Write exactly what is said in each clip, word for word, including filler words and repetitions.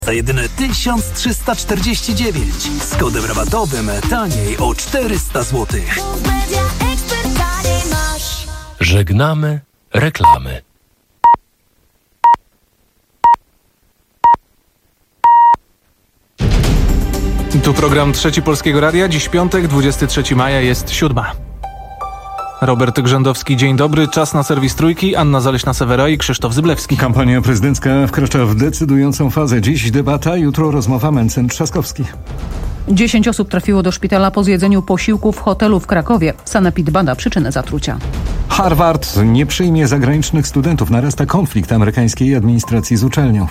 Za jedyne tysiąc trzysta czterdzieści dziewięć z kodem rabatowym taniej o czterysta złotych. Żegnamy reklamy. Tu program Trzeci Polskiego Radia. Dziś piątek, dwudziestego trzeciego maja, jest siódma. Robert Grzędowski, dzień dobry. Czas na serwis Trójki. Anna Zaleśna-Sewera i Krzysztof Zyblewski. Kampania prezydencka wkracza w decydującą fazę. Dziś debata, jutro rozmowa Mencen-Trzaskowski. Dziesięć osób trafiło do szpitala po zjedzeniu posiłku w hotelu w Krakowie. Sanepid bada przyczynę zatrucia. Harvard nie przyjmie zagranicznych studentów. Narasta konflikt amerykańskiej administracji z uczelnią.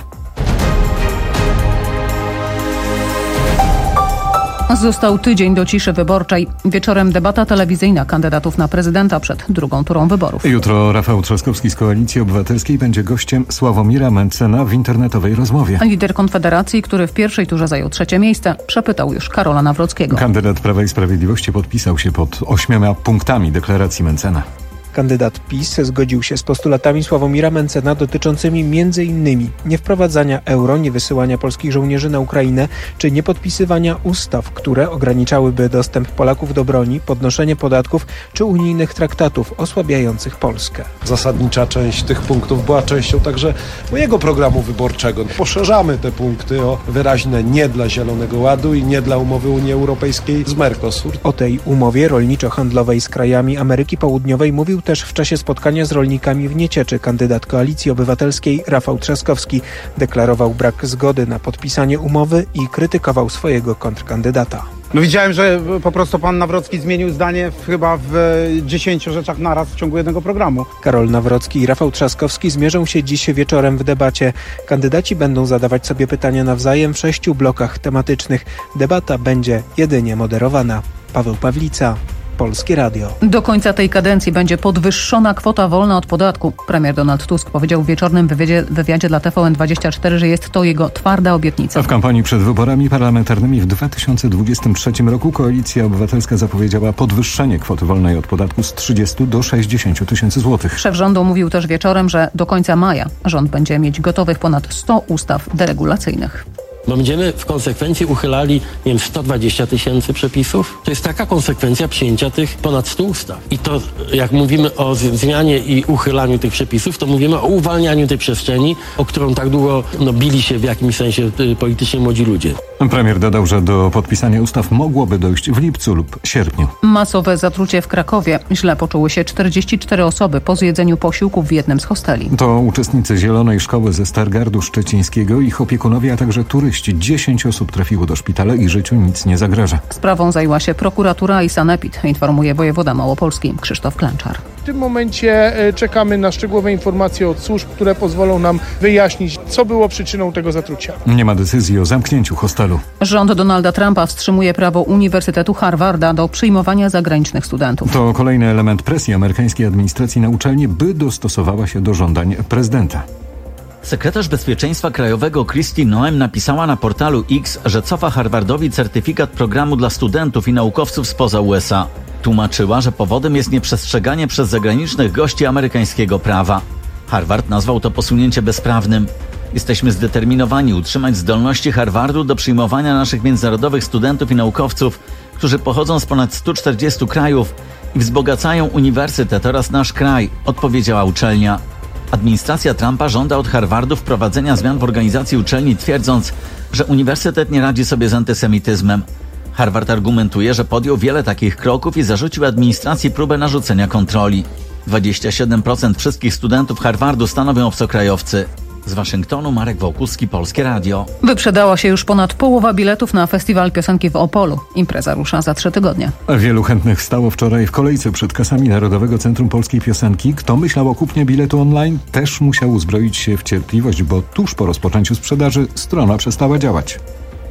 Został tydzień do ciszy wyborczej. Wieczorem debata telewizyjna kandydatów na prezydenta przed drugą turą wyborów. Jutro Rafał Trzaskowski z Koalicji Obywatelskiej będzie gościem Sławomira Mencena w internetowej rozmowie. Lider Konfederacji, który w pierwszej turze zajął trzecie miejsce, przepytał już Karola Nawrockiego. Kandydat Prawa i Sprawiedliwości podpisał się pod ośmioma punktami deklaracji Mencena. Kandydat PiS zgodził się z postulatami Sławomira Mencena dotyczącymi między innymi niewprowadzania euro, niewysyłania polskich żołnierzy na Ukrainę czy niepodpisywania ustaw, które ograniczałyby dostęp Polaków do broni, podnoszenie podatków czy unijnych traktatów osłabiających Polskę. Zasadnicza część tych punktów była częścią także mojego programu wyborczego. Poszerzamy te punkty o wyraźne nie dla Zielonego Ładu i nie dla umowy Unii Europejskiej z Mercosur. O tej umowie rolniczo-handlowej z krajami Ameryki Południowej mówił też w czasie spotkania z rolnikami w Niecieczy kandydat Koalicji Obywatelskiej Rafał Trzaskowski. Deklarował brak zgody na podpisanie umowy i krytykował swojego kontrkandydata. No widziałem, że po prostu pan Nawrocki zmienił zdanie w, chyba w dziesięciu rzeczach naraz w ciągu jednego programu. Karol Nawrocki i Rafał Trzaskowski zmierzą się dziś wieczorem w debacie. Kandydaci będą zadawać sobie pytania nawzajem w sześciu blokach tematycznych. Debata będzie jedynie moderowana. Paweł Pawlica, Polskie Radio. Do końca tej kadencji będzie podwyższona kwota wolna od podatku. Premier Donald Tusk powiedział w wieczornym wywiadzie, wywiadzie dla T V N dwadzieścia cztery, że jest to jego twarda obietnica. W kampanii przed wyborami parlamentarnymi w dwa tysiące dwudziestym trzecim roku Koalicja Obywatelska zapowiedziała podwyższenie kwoty wolnej od podatku z trzydziestu do sześćdziesięciu tysięcy złotych. Szef rządu mówił też wieczorem, że do końca maja rząd będzie mieć gotowych ponad sto ustaw deregulacyjnych. Bo będziemy w konsekwencji uchylali, nie wiem, sto dwadzieścia tysięcy przepisów. To jest taka konsekwencja przyjęcia tych ponad stu ustaw. I to, jak mówimy o zmianie i uchylaniu tych przepisów, to mówimy o uwalnianiu tej przestrzeni, o którą tak długo no, bili się w jakimś sensie politycznie młodzi ludzie. Premier dodał, że do podpisania ustaw mogłoby dojść w lipcu lub sierpniu. Masowe zatrucie w Krakowie. Źle poczuły się czterdzieści cztery osoby po zjedzeniu posiłków w jednym z hosteli. To uczestnicy Zielonej Szkoły ze Stargardu Szczecińskiego, ich opiekunowie, a także turyści. Dziesięć osób trafiło do szpitala i życiu nic nie zagraża. Sprawą zajęła się prokuratura i sanepid, informuje wojewoda małopolski Krzysztof Klęczar. W tym momencie czekamy na szczegółowe informacje od służb, które pozwolą nam wyjaśnić, co było przyczyną tego zatrucia. Nie ma decyzji o zamknięciu hostelu. Rząd Donalda Trumpa wstrzymuje prawo Uniwersytetu Harvarda do przyjmowania zagranicznych studentów. To kolejny element presji amerykańskiej administracji na uczelnię, by dostosowała się do żądań prezydenta. Sekretarz Bezpieczeństwa Krajowego Kristi Noem napisała na portalu X, że cofa Harvardowi certyfikat programu dla studentów i naukowców spoza U S A. Tłumaczyła, że powodem jest nieprzestrzeganie przez zagranicznych gości amerykańskiego prawa. Harvard nazwał to posunięcie bezprawnym. Jesteśmy zdeterminowani utrzymać zdolności Harvardu do przyjmowania naszych międzynarodowych studentów i naukowców, którzy pochodzą z ponad stu czterdziestu krajów i wzbogacają uniwersytet oraz nasz kraj, odpowiedziała uczelnia. Administracja Trumpa żąda od Harvardu wprowadzenia zmian w organizacji uczelni, twierdząc, że uniwersytet nie radzi sobie z antysemityzmem. Harvard argumentuje, że podjął wiele takich kroków i zarzucił administracji próbę narzucenia kontroli. dwadzieścia siedem procent wszystkich studentów Harvardu stanowią obcokrajowcy. Z Waszyngtonu Marek Wołkuski, Polskie Radio. Wyprzedała się już ponad połowa biletów na festiwal piosenki w Opolu. Impreza rusza za trzy tygodnie. Wielu chętnych stało wczoraj w kolejce przed kasami Narodowego Centrum Polskiej Piosenki. Kto myślał o kupnie biletu online, też musiał uzbroić się w cierpliwość, bo tuż po rozpoczęciu sprzedaży strona przestała działać.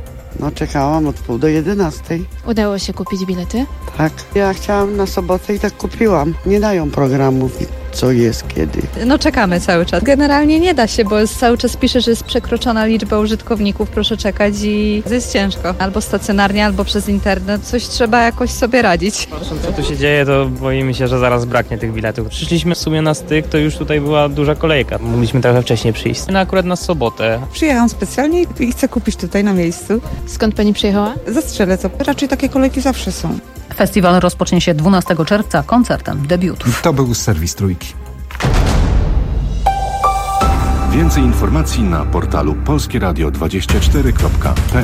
No czekałam od pół do jedenastej. Udało się kupić bilety? Tak. Ja chciałam na sobotę i tak kupiłam. Nie dają programów. co jest, kiedy. No czekamy cały czas. Generalnie nie da się, bo cały czas pisze, że jest przekroczona liczba użytkowników, proszę czekać i jest ciężko. Albo stacjonarnie, albo przez internet. Coś trzeba jakoś sobie radzić. Patrząc co tu się dzieje, to boimy się, że zaraz braknie tych biletów. Przyszliśmy w sumie na styk, to już tutaj była duża kolejka. Mogliśmy trochę wcześniej przyjść. No akurat na sobotę. Przyjechałam specjalnie i chcę kupić tutaj na miejscu. Skąd pani przyjechała? Ze Strzelec. Raczej takie kolejki zawsze są. Festiwal rozpocznie się dwunastego czerwca koncertem debiutów. To był serwis Trójki. Więcej informacji na portalu polskie radio dwadzieścia cztery kropka p l.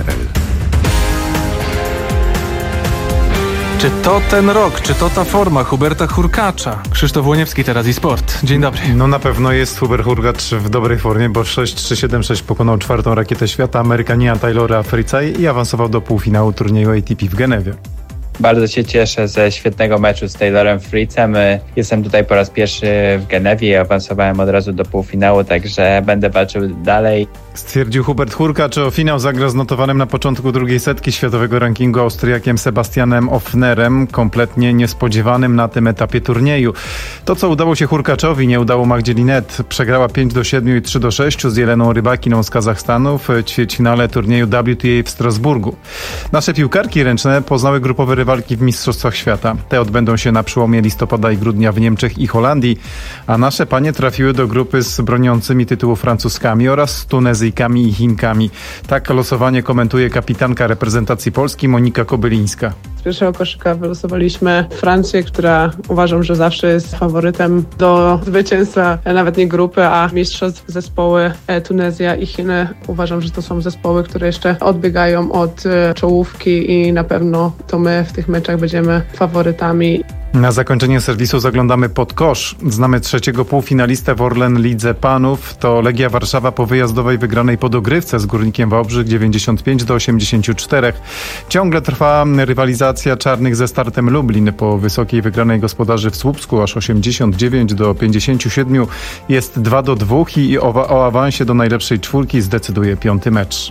Czy to ten rok, czy to ta forma Huberta Hurkacza? Krzysztof Łoniewski teraz i sport. Dzień dobry. No na pewno jest Hubert Hurkacz w dobrej formie, bo sześć trzy siedem sześć pokonał czwartą rakietę świata Amerykanina Taylora Fritza i awansował do półfinału turnieju A T P w Genewie. Bardzo się cieszę ze świetnego meczu z Taylorem Fritzem. Jestem tutaj po raz pierwszy w Genewie i awansowałem od razu do półfinału, także będę walczył dalej. Stwierdził Hubert Hurkacz. O finał zagra z notowanym na początku drugiej setki światowego rankingu Austriakiem Sebastianem Offnerem, kompletnie niespodziewanym na tym etapie turnieju. To, co udało się Hurkaczowi, nie udało Magdzie Linette. Przegrała pięć do siedmiu i trzy do sześciu z Jeleną Rybakiną z Kazachstanu w ćwierćfinale turnieju W T A w Strasburgu. Nasze piłkarki ręczne poznały grupowe walki w Mistrzostwach Świata. Te odbędą się na przełomie listopada i grudnia w Niemczech i Holandii, a nasze panie trafiły do grupy z broniącymi tytułu Francuskami oraz z Tunezyjkami i Chinkami. Tak losowanie komentuje kapitanka reprezentacji Polski Monika Kobylińska. Z pierwszego koszyka wylosowaliśmy Francję, która uważam, że zawsze jest faworytem do zwycięstwa nawet nie grupy, a mistrzostw. Zespoły Tunezja i Chiny. Uważam, że to są zespoły, które jeszcze odbiegają od czołówki i na pewno to my w tych meczach będziemy faworytami. Na zakończenie serwisu zaglądamy pod kosz. Znamy trzeciego półfinalistę w Orlen Lidze Panów. To Legia Warszawa po wyjazdowej wygranej po dogrywce z Górnikiem Wałbrzych dziewięćdziesiąt pięć do osiemdziesięciu czterech. Ciągle trwa rywalizacja czarnych ze Startem Lublin. Po wysokiej wygranej gospodarzy w Słupsku aż osiemdziesiąt dziewięć do pięćdziesięciu siedmiu jest dwa do dwóch i o, o awansie do najlepszej czwórki zdecyduje piąty mecz.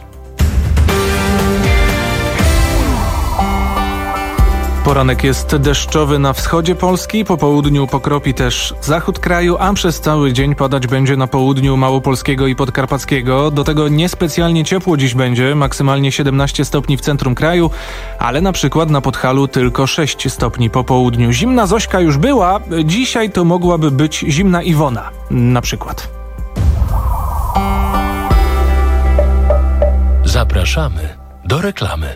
Poranek jest deszczowy na wschodzie Polski, po południu pokropi też zachód kraju, a przez cały dzień padać będzie na południu małopolskiego i podkarpackiego. Do tego niespecjalnie ciepło dziś będzie, maksymalnie siedemnaście stopni w centrum kraju, ale na przykład na Podhalu tylko sześć stopni po południu. Zimna Zośka już była, dzisiaj to mogłaby być zimna Iwona na przykład. Zapraszamy do reklamy.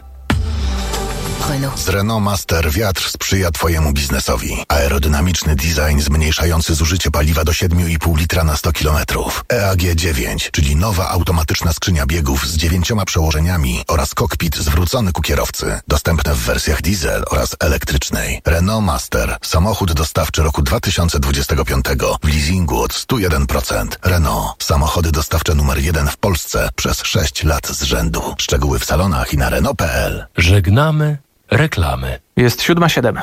Z Renault Master wiatr sprzyja Twojemu biznesowi. Aerodynamiczny design zmniejszający zużycie paliwa do siedem i pół litra na sto kilometrów. E A G dziewięć, czyli nowa automatyczna skrzynia biegów z dziewięcioma przełożeniami oraz kokpit zwrócony ku kierowcy. Dostępne w wersjach diesel oraz elektrycznej. Renault Master. Samochód dostawczy roku dwa tysiące dwudziestego piątego w leasingu od sto jeden procent. Renault. Samochody dostawcze numer jeden w Polsce przez sześć lat z rzędu. Szczegóły w salonach i na Renault kropka p l. Żegnamy reklamy. Jest siódma siedem.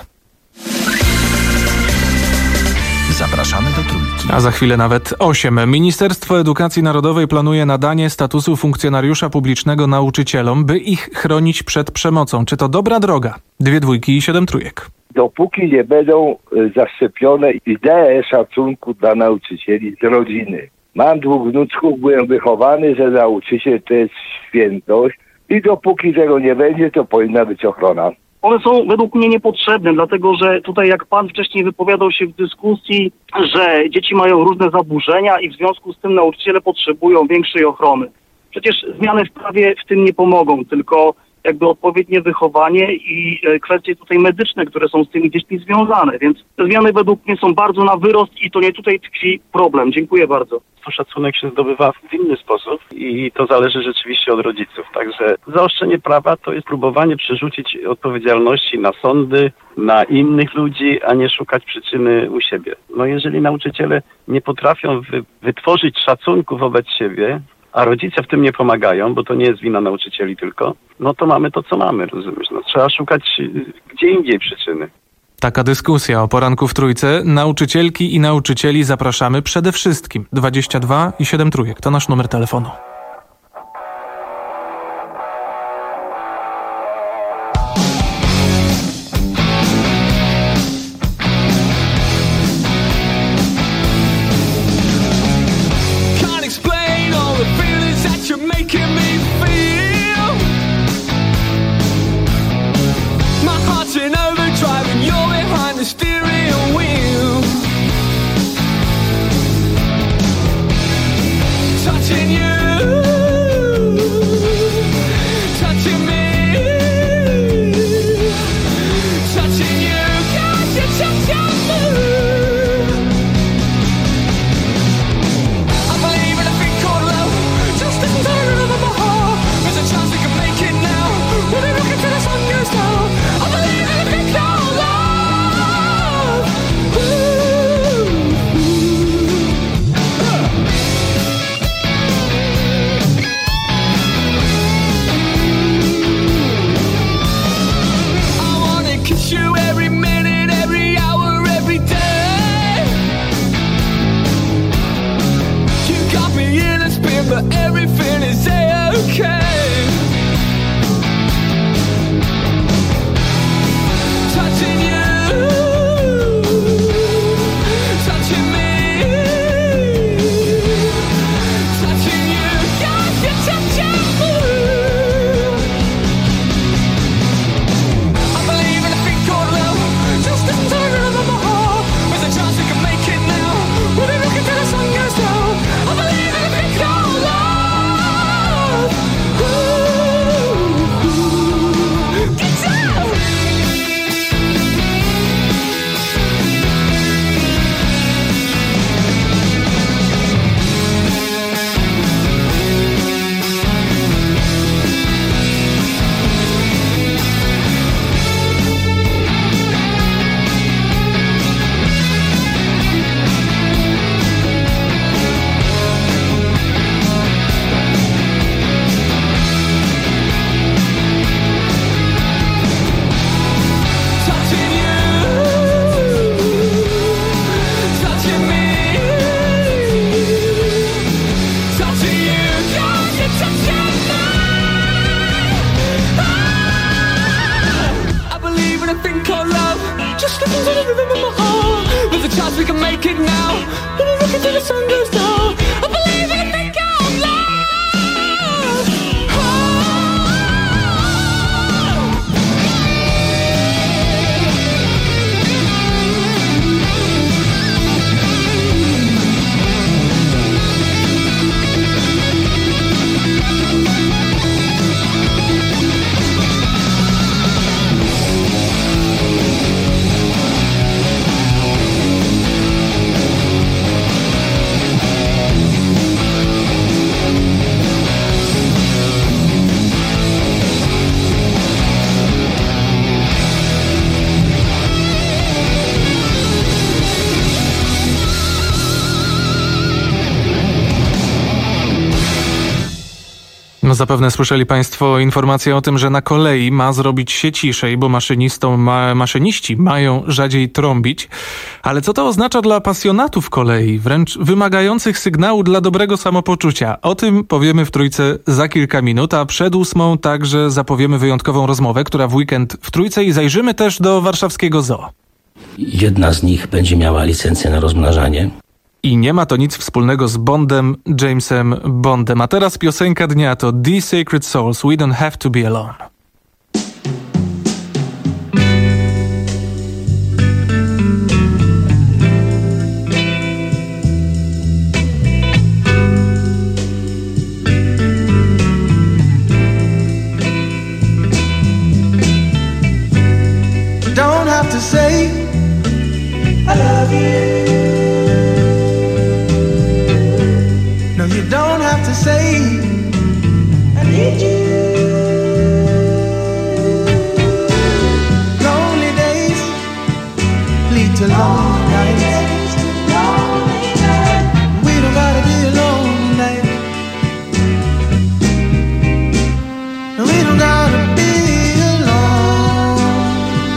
Zapraszamy do Trójki. A za chwilę nawet osiem. Ministerstwo Edukacji Narodowej planuje nadanie statusu funkcjonariusza publicznego nauczycielom, by ich chronić przed przemocą. Czy to dobra droga? Dwie dwójki i siedem trójek. Dopóki nie będą zaszczepione idee szacunku dla nauczycieli z rodziny. Mam dwóch wnuczków, byłem wychowany, że nauczyciel to jest świętość i dopóki tego nie będzie, to powinna być ochrona. One są według mnie niepotrzebne, dlatego że tutaj jak pan wcześniej wypowiadał się w dyskusji, że dzieci mają różne zaburzenia i w związku z tym nauczyciele potrzebują większej ochrony. Przecież zmiany w prawie w tym nie pomogą, tylko jakby odpowiednie wychowanie i kwestie tutaj medyczne, które są z tymi dziećmi związane. Więc te zmiany według mnie są bardzo na wyrost i to nie tutaj tkwi problem. Dziękuję bardzo. To szacunek się zdobywa w inny sposób i to zależy rzeczywiście od rodziców. Także zaostrzenie prawa to jest próbowanie przerzucić odpowiedzialności na sądy, na innych ludzi, a nie szukać przyczyny u siebie. No jeżeli nauczyciele nie potrafią wy- wytworzyć szacunku wobec siebie, a rodzice w tym nie pomagają, bo to nie jest wina nauczycieli tylko, no to mamy to, co mamy, rozumiesz? No, trzeba szukać gdzie indziej przyczyny. Taka dyskusja o poranku w Trójce. Nauczycielki i nauczycieli zapraszamy przede wszystkim. dwadzieścia dwa i siedem trójek to nasz numer telefonu. we can make it now. Let me rock it till the sun goes down. I believe we can make it out loud. No zapewne słyszeli Państwo informację o tym, że na kolei ma zrobić się ciszej, bo maszynistom ma, maszyniści mają rzadziej trąbić. Ale co to oznacza dla pasjonatów kolei, wręcz wymagających sygnału dla dobrego samopoczucia? O tym powiemy w Trójce za kilka minut, a przed ósmą także zapowiemy wyjątkową rozmowę, która w weekend w Trójce, i zajrzymy też do warszawskiego zoo. Jedna z nich będzie miała licencję na rozmnażanie. I nie ma to nic wspólnego z Bondem, Jamesem Bondem. A teraz piosenka dnia to The Sacred Souls, We Don't Have to Be Alone. Don't have to say I love you. You don't have to say I need you. Lonely days lead to lonely nights. We don't gotta be alone tonight. We don't gotta be alone.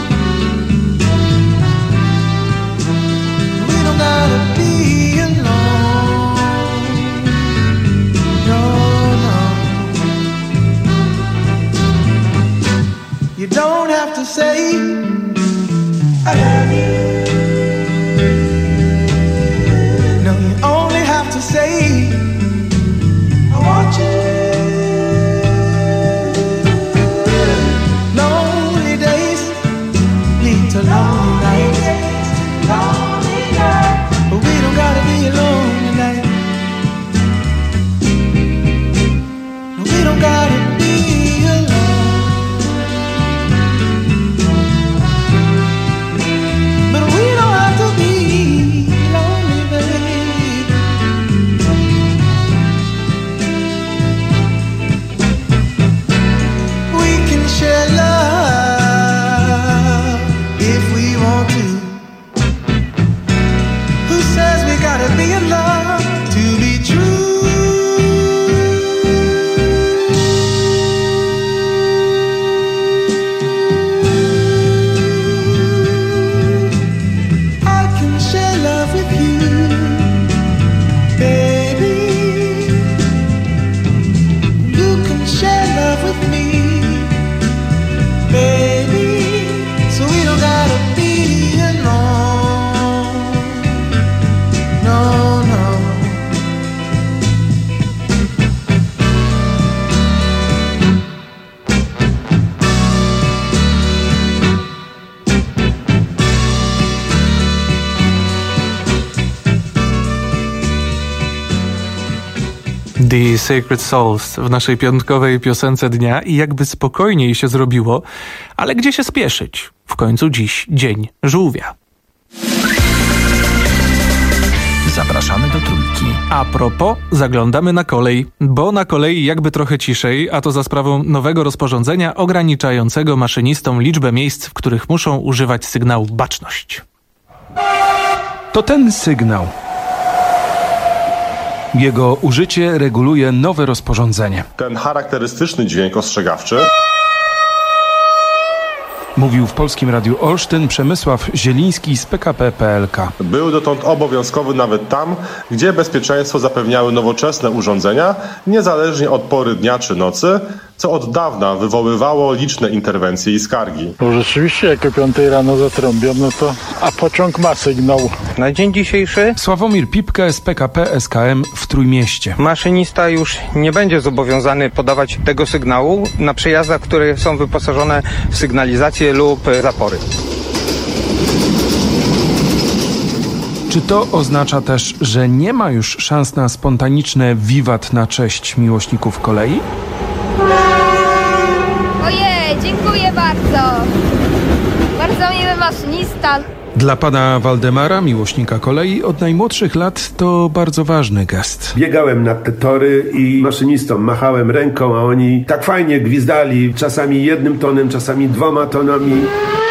We don't gotta be alone. You don't have to say I love you. No, you only have to say I want you. Lonely days lead to lonely nights. But we don't gotta be alone tonight. We don't gotta be alone. The Sacred Souls w naszej piątkowej piosence dnia i jakby spokojniej się zrobiło, ale gdzie się spieszyć? W końcu dziś dzień żółwia. Zapraszamy do Trójki. A propos, zaglądamy na kolej, bo na kolei jakby trochę ciszej, a to za sprawą nowego rozporządzenia ograniczającego maszynistom liczbę miejsc, w których muszą używać sygnału baczność. To ten sygnał. Jego użycie reguluje nowe rozporządzenie. Ten charakterystyczny dźwięk ostrzegawczy mówił w Polskim Radiu Olsztyn Przemysław Zieliński z P K P P L K. Był dotąd obowiązkowy nawet tam, gdzie bezpieczeństwo zapewniały nowoczesne urządzenia, niezależnie od pory dnia czy nocy, co od dawna wywoływało liczne interwencje i skargi. Bo rzeczywiście jak o piątej rano zatrąbią, no to a pociąg ma sygnał. Na dzień dzisiejszy Sławomir Pipke z P K P S K M w Trójmieście. Maszynista już nie będzie zobowiązany podawać tego sygnału na przejazdach, które są wyposażone w sygnalizację lub zapory. Czy to oznacza też, że nie ma już szans na spontaniczne wiwat na cześć miłośników kolei? Ojej, dziękuję bardzo. Bardzo miły maszynista. Dla pana Waldemara, miłośnika kolei, od najmłodszych lat to bardzo ważny gest. Biegałem na te tory i maszynistom machałem ręką, a oni tak fajnie gwizdali, czasami jednym tonem, czasami dwoma tonami.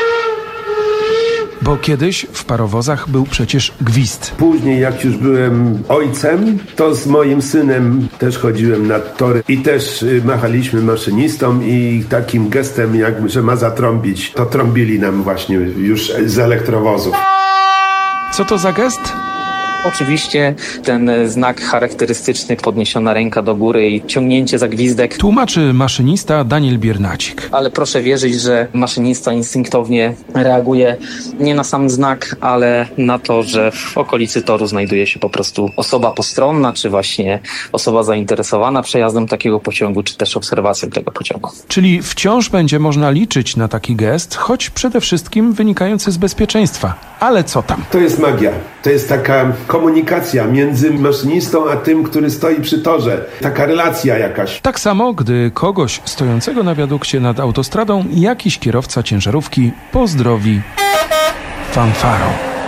Bo kiedyś w parowozach był przecież gwizd. Później, jak już byłem ojcem, to z moim synem też chodziłem na tory i też machaliśmy maszynistom i takim gestem, jakby, że ma zatrąbić, to trąbili nam właśnie już z elektrowozów. Co to za gest? Oczywiście ten znak charakterystyczny, podniesiona ręka do góry i ciągnięcie za gwizdek. Tłumaczy maszynista Daniel Biernacik. Ale proszę wierzyć, że maszynista instynktownie reaguje nie na sam znak, ale na to, że w okolicy toru znajduje się po prostu osoba postronna, czy właśnie osoba zainteresowana przejazdem takiego pociągu, czy też obserwacją tego pociągu. Czyli wciąż będzie można liczyć na taki gest, choć przede wszystkim wynikający z bezpieczeństwa. Ale co tam? To jest magia. To jest taka komunikacja między maszynistą a tym, który stoi przy torze. Taka relacja jakaś. Tak samo, gdy kogoś stojącego na wiadukcie nad autostradą jakiś kierowca ciężarówki pozdrowi fanfarą.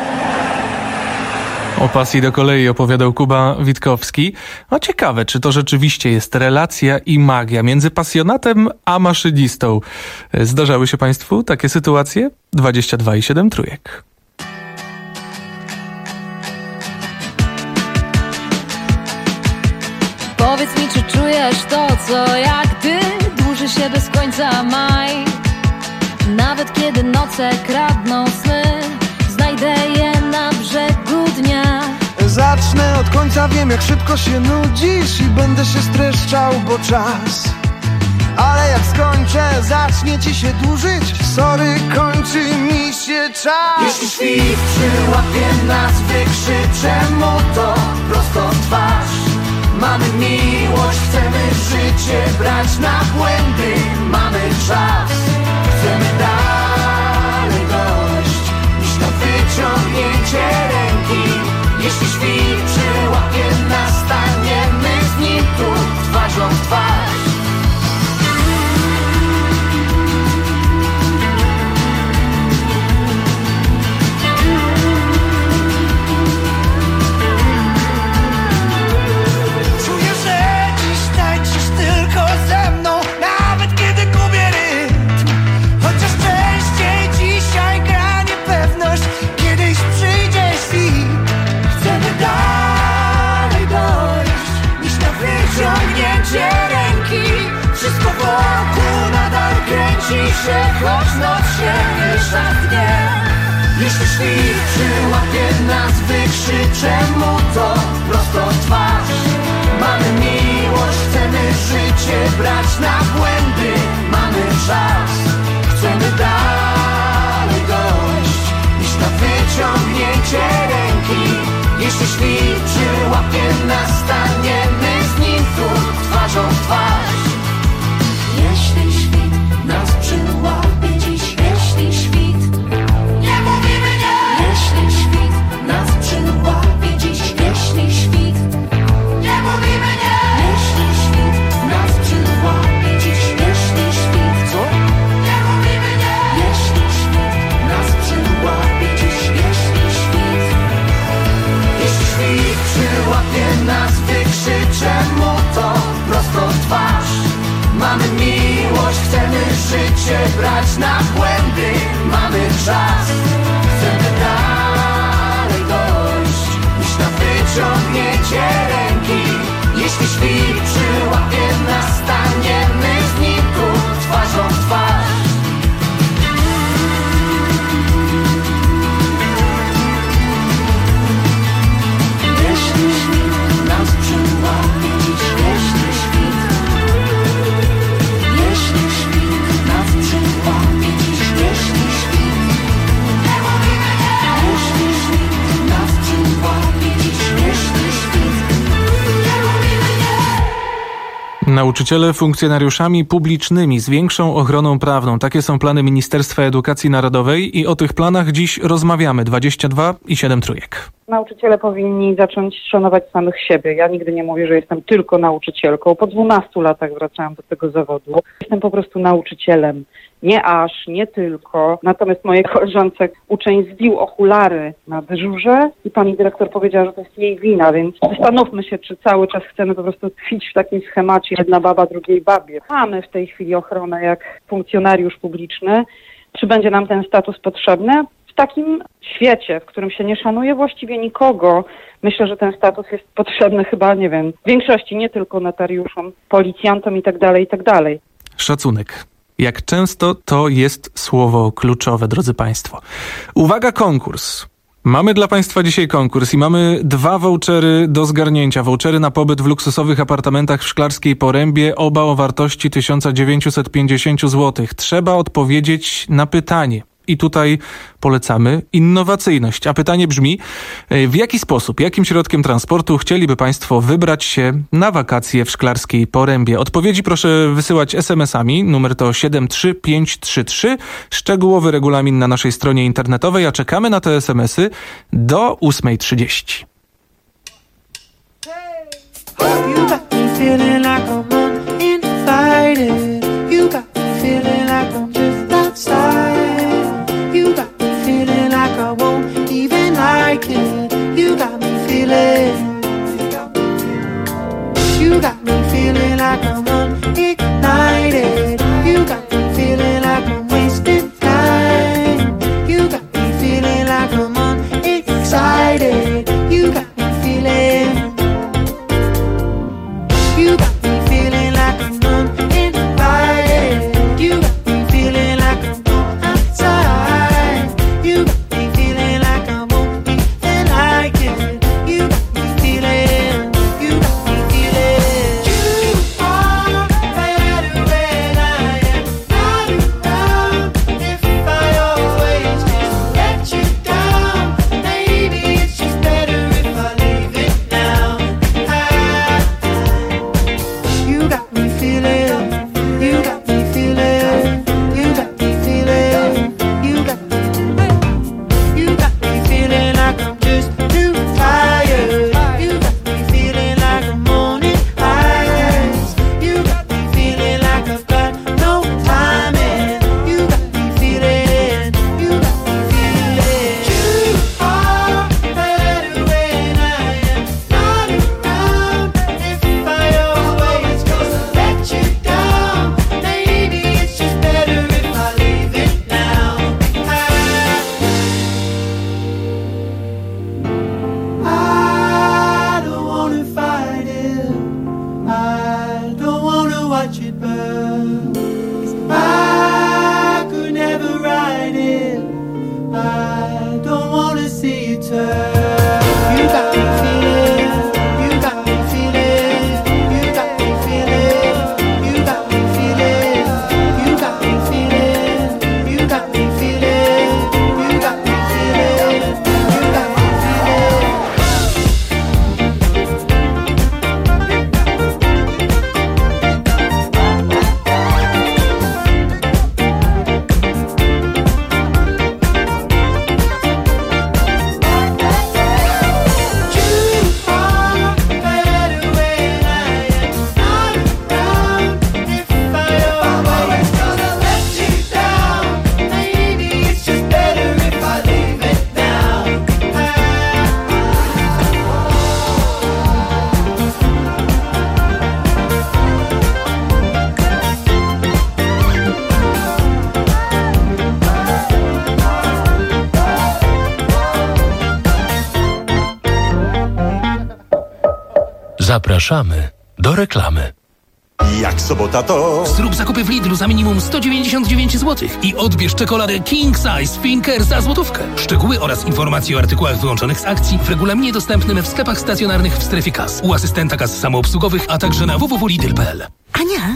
O pasji do kolei opowiadał Kuba Witkowski. No ciekawe, czy to rzeczywiście jest relacja i magia między pasjonatem a maszynistą. Zdarzały się państwu takie sytuacje? dwadzieścia dwa i siedem trójek. Powiedz mi, czy czujesz to, co jak ty dłuży się bez końca maj. Nawet kiedy noce kradną sny, znajdę je na brzegu dnia. Zacznę od końca, wiem jak szybko się nudzisz i będę się streszczał, bo czas. Ale jak skończę, zacznie ci się dłużyć. Sorry, kończy mi się czas. Jeśli świt przyłapie nas, wykrzyczę mu to prosto w twarz. Mamy miłość, chcemy życie brać na błędy. Mamy czas, chcemy dalej dojść niż na wyciągnięcie ręki. Jeśli świt przyłapie nas, staniemy z nim tu twarzą w twarz. Się, choć noc się miesza w dnie. Jeśli świt przyłapie nas, wykrzyczę mu to prosto w twarz. Mamy miłość, chcemy życie brać na błędy. Mamy czas, chcemy dalej dojść niż na wyciągnięcie ręki. Jeśli świt przyłapie nas, staniemy z nim tu twarzą w twarz. Jeśli świt nas przyłapie dziś, jeśli świt nie mówimy nie. Jeśli świt nas przyłapie dziś, jeśli świt nie mówimy nie. Jeśli świt nas przyłapie dziś, jeśli świt co? Nie mówimy nie. Jeśli świt nas przyłapie dziś, jeśli świt. Jeśli świt przyłapie nas, wykrzyczę mu to prosto w twarz. Mamy miłość, chcemy życie brać na błędy. Mamy czas, chcemy dalej dojść niż na wyciągnięcie ręki. Jeśli świt przyłapie nas, staniemy z nim tu twarzą w twarz. Jeśli świt nas przyłapie dziś, jeśli świt Nauczyciele funkcjonariuszami publicznymi z większą ochroną prawną. Takie są plany Ministerstwa Edukacji Narodowej i o tych planach dziś rozmawiamy. dwadzieścia dwa i siedem trójek. Nauczyciele powinni zacząć szanować samych siebie. Ja nigdy nie mówię, że jestem tylko nauczycielką. Po dwunastu latach wracałam do tego zawodu. Jestem po prostu nauczycielem. Nie aż, nie tylko. Natomiast mojej koleżance uczeń zbił okulary na dyżurze i pani dyrektor powiedziała, że to jest jej wina, więc zastanówmy się, czy cały czas chcemy po prostu tkwić w takim schemacie jedna baba drugiej babie. Mamy w tej chwili ochronę jak funkcjonariusz publiczny. Czy będzie nam ten status potrzebny? W takim świecie, w którym się nie szanuje właściwie nikogo, myślę, że ten status jest potrzebny chyba, nie wiem, większości, nie tylko notariuszom, policjantom i tak dalej, i tak dalej. Szacunek. Jak często to jest słowo kluczowe, drodzy Państwo. Uwaga, konkurs. Mamy dla Państwa dzisiaj konkurs i mamy dwa vouchery do zgarnięcia. Vouchery na pobyt w luksusowych apartamentach w Szklarskiej Porębie, oba o wartości tysiąc dziewięćset pięćdziesiąt złotych. Trzeba odpowiedzieć na pytanie. I tutaj polecamy innowacyjność. A pytanie brzmi, w jaki sposób, jakim środkiem transportu chcieliby Państwo wybrać się na wakacje w Szklarskiej Porębie? Odpowiedzi proszę wysyłać es em esami. Numer to siedem trzy pięć trzy trzy. Szczegółowy regulamin na naszej stronie internetowej, a czekamy na te es em esy do ósmej trzydzieści. You got me feeling like I won't even like it. You got me feeling. You got me feeling like I'm unignited. You got me feeling like I'm wasting time. You got me feeling like I'm unexcited. You got me feeling. You got me feeling like I'm uninvited. You got me feeling like I'm outside. You got me feeling like I won't even like it. You got me feeling. You got me feeling. You are better when I am not around. If I always just let you down, maybe it's just better if I leave it now. I, you got me feeling. You got me feeling. You got me feeling. You got me. You got me feeling like I'm just too tired. You got me feeling like I'm on it highs. You got me feeling like I've got no time in. You got me feeling. You got me feeling. You are better when I am not around. If I always just let you down, maybe it's just better if I leave it now. I don't wanna fight it. I don't wanna watch it burn. 'Cause I could never ride it. I don't wanna see it turn. You got me feeling. You got me feeling. You got me feeling. You got me feeling. You got me feeling. You got me feeling. You got me feeling. You got me feeling. Zapraszamy do reklamy. Jak sobota to... Zrób zakupy w Lidlu za minimum sto dziewięćdziesiąt dziewięć złotych i odbierz czekoladę King Size Finker za złotówkę. Szczegóły oraz informacje o artykułach wyłączonych z akcji w regulaminie dostępnym w sklepach stacjonarnych w strefie kas, u asystenta kas samoobsługowych, a także na w w w kropka lidl kropka p l. Ania,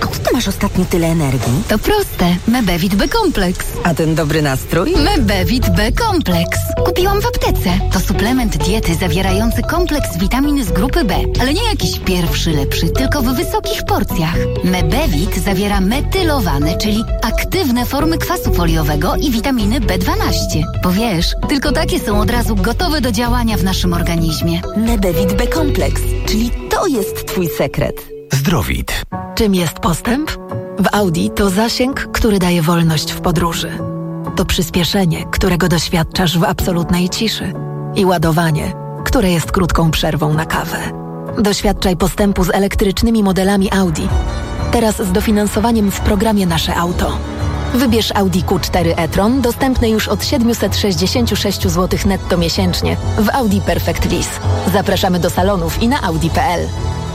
Skąd ty masz ostatnio tyle energii? To proste. Mebevit B-kompleks. A ten dobry nastrój? Mebevit B-kompleks. Kupiłam w aptece. To suplement diety zawierający kompleks witamin z grupy B. Ale nie jakiś pierwszy, lepszy, tylko w wysokich porcjach. Mebevit zawiera metylowane, czyli aktywne formy kwasu foliowego i witaminy B dwanaście. Bo wiesz, tylko takie są od razu gotowe do działania w naszym organizmie. Mebevit B-kompleks, czyli to jest twój sekret. Zdrowit. Czym jest postęp? W Audi to zasięg, który daje wolność w podróży. To przyspieszenie, którego doświadczasz w absolutnej ciszy. I ładowanie, które jest krótką przerwą na kawę. Doświadczaj postępu z elektrycznymi modelami Audi. Teraz z dofinansowaniem w programie Nasze Auto. Wybierz Audi Q cztery e-tron, dostępny już od siedemset sześćdziesiąt sześć złotych netto miesięcznie w Audi Perfect Lease. Zapraszamy do salonów i na audi kropka p l.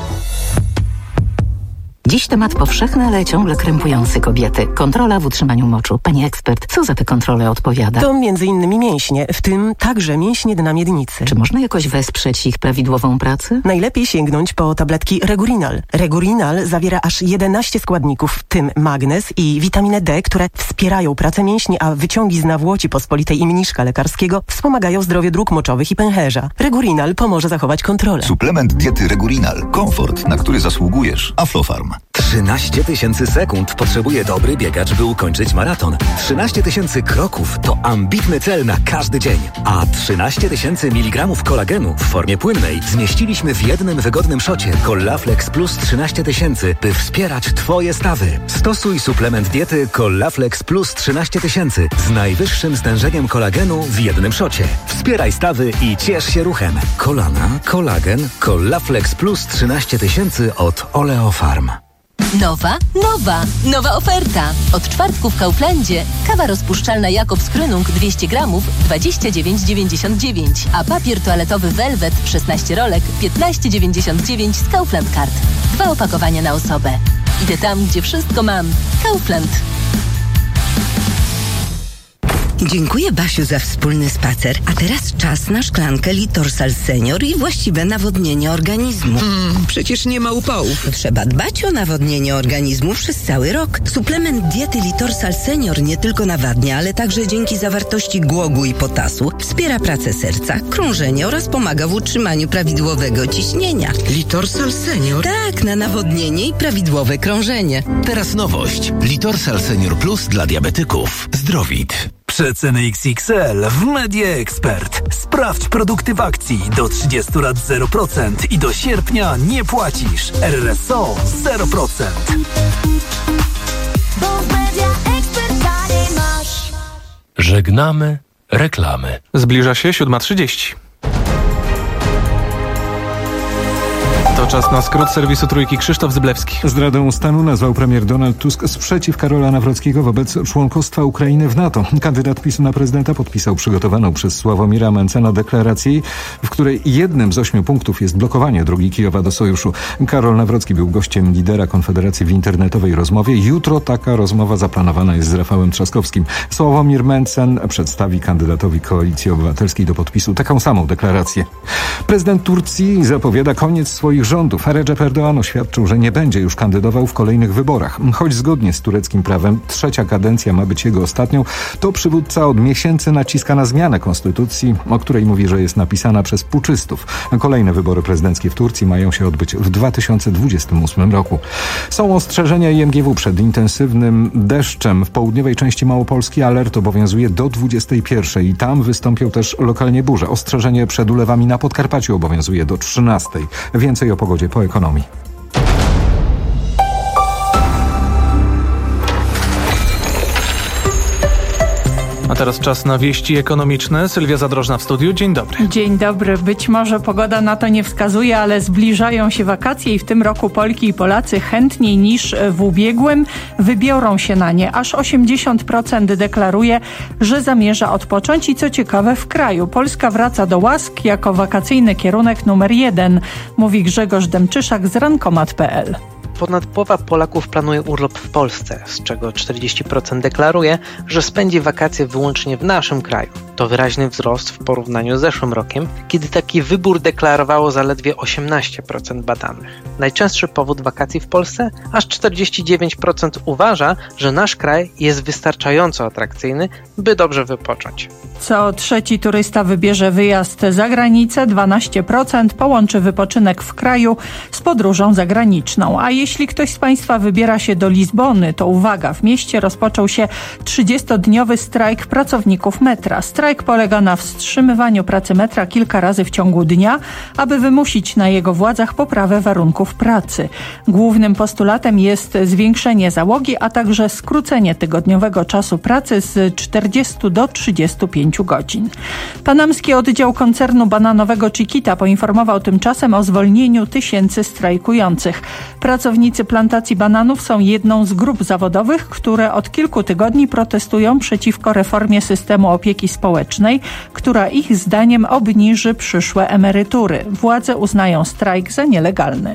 Dziś temat powszechny, ale ciągle krępujący kobiety. Kontrola w utrzymaniu moczu. Pani ekspert, co za te kontrole odpowiada? To między innymi mięśnie, w tym także mięśnie dna miednicy. Czy można jakoś wesprzeć ich prawidłową pracę? Najlepiej sięgnąć po tabletki Regurinal. Regurinal zawiera aż jedenaście składników, w tym magnez i witaminę D, które wspierają pracę mięśni, a wyciągi z nawłoci pospolitej i mniszka lekarskiego wspomagają zdrowie dróg moczowych i pęcherza. Regurinal pomoże zachować kontrolę. Suplement diety Regurinal. Komfort, na który zasługujesz. Aflofarm. trzynaście tysięcy sekund potrzebuje dobry biegacz, by ukończyć maraton. trzynaście tysięcy kroków to ambitny cel na każdy dzień. A trzynaście tysięcy miligramów kolagenu w formie płynnej zmieściliśmy w jednym wygodnym szocie Collaflex Plus trzynaście tysięcy, by wspierać Twoje stawy. Stosuj suplement diety Collaflex Plus trzynaście tysięcy z najwyższym stężeniem kolagenu w jednym szocie. Wspieraj stawy i ciesz się ruchem. Kolana, kolagen, Collaflex Plus trzynaście tysięcy od Oleofarm. Nowa, nowa, nowa oferta. Od czwartku w Kauflandzie kawa rozpuszczalna Jakobs Krönung dwieście gramów dwadzieścia dziewięć dziewięćdziesiąt dziewięć, a papier toaletowy Velvet szesnaście rolek piętnaście dziewięćdziesiąt dziewięć z Kaufland Card. Dwa opakowania na osobę. Idę tam, gdzie wszystko mam. Kaufland. Dziękuję, Basiu, za wspólny spacer. A teraz czas na szklankę Litorsal Senior i właściwe nawodnienie organizmu. Mm, przecież nie ma upałów. Trzeba dbać o nawodnienie organizmu przez cały rok. Suplement diety Litorsal Senior nie tylko nawadnia, ale także dzięki zawartości głogu i potasu wspiera pracę serca, krążenie oraz pomaga w utrzymaniu prawidłowego ciśnienia. Litorsal Senior? Tak, na nawodnienie i prawidłowe krążenie. Teraz nowość. Litorsal Senior Plus dla diabetyków. Zdrowit. Przeceny X X L w Media Expert. Sprawdź produkty w akcji do trzydziestu lat zero procent i do sierpnia nie płacisz. R R S O zero procent. Bo w Media Expert taniej masz. Żegnamy reklamy. Zbliża się siódma trzydzieści. To czas na skrót serwisu Trójki. Krzysztof Zyblewski. Zdradą stanu nazwał premier Donald Tusk sprzeciw Karola Nawrockiego wobec członkostwa Ukrainy w NATO. Kandydat PiSu na prezydenta podpisał przygotowaną przez Sławomira Mencena deklarację, w której jednym z ośmiu punktów jest blokowanie drogi Kijowa do sojuszu. Karol Nawrocki był gościem lidera Konfederacji w internetowej rozmowie. Jutro taka rozmowa zaplanowana jest z Rafałem Trzaskowskim. Sławomir Mencen przedstawi kandydatowi Koalicji Obywatelskiej do podpisu taką samą deklarację. Prezydent Turcji zapowiada koniec swoich rządów. Recep Erdoğan oświadczył, że nie będzie już kandydował w kolejnych wyborach. Choć zgodnie z tureckim prawem trzecia kadencja ma być jego ostatnią, to przywódca od miesięcy naciska na zmianę konstytucji, o której mówi, że jest napisana przez puczystów. Kolejne wybory prezydenckie w Turcji mają się odbyć w dwa tysiące dwudziestym ósmym roku. Są ostrzeżenia I M G W przed intensywnym deszczem. W południowej części Małopolski alert obowiązuje do dwudziestej pierwszej i tam wystąpią też lokalnie burze. Ostrzeżenie przed ulewami na Podkarpaciu obowiązuje do trzynastej. Więcej o pogodzie po ekonomii. A teraz czas na wieści ekonomiczne. Sylwia Zadrożna w studiu. Dzień dobry. Dzień dobry. Być może pogoda na to nie wskazuje, ale zbliżają się wakacje i w tym roku Polki i Polacy chętniej niż w ubiegłym wybiorą się na nie. Aż osiemdziesiąt procent deklaruje, że zamierza odpocząć i co ciekawe w kraju. Polska wraca do łask jako wakacyjny kierunek numer jeden, mówi Grzegorz Demczyszak z rankomat kropka p l. ponad połowa Polaków planuje urlop w Polsce, z czego czterdzieści procent deklaruje, że spędzi wakacje wyłącznie w naszym kraju. To wyraźny wzrost w porównaniu z zeszłym rokiem, kiedy taki wybór deklarowało zaledwie osiemnaście procent badanych. Najczęstszy powód wakacji w Polsce? Aż czterdzieści dziewięć procent uważa, że nasz kraj jest wystarczająco atrakcyjny, by dobrze wypocząć. Co trzeci turysta wybierze wyjazd za granicę, dwanaście procent połączy wypoczynek w kraju z podróżą zagraniczną. A jeśli ktoś z Państwa wybiera się do Lizbony, to uwaga, w mieście rozpoczął się trzydziestodniowy strajk pracowników metra. Strajk polega na wstrzymywaniu pracy metra kilka razy w ciągu dnia, aby wymusić na jego władzach poprawę warunków pracy. Głównym postulatem jest zwiększenie załogi, a także skrócenie tygodniowego czasu pracy z czterdziestu do trzydziestu pięciu godzin. Panamski oddział koncernu bananowego Chiquita poinformował tymczasem o zwolnieniu tysięcy strajkujących. Pracownicy plantacji bananów są jedną z grup zawodowych, które od kilku tygodni protestują przeciwko reformie systemu opieki społecznej, która ich zdaniem obniży przyszłe emerytury. Władze uznają strajk za nielegalny.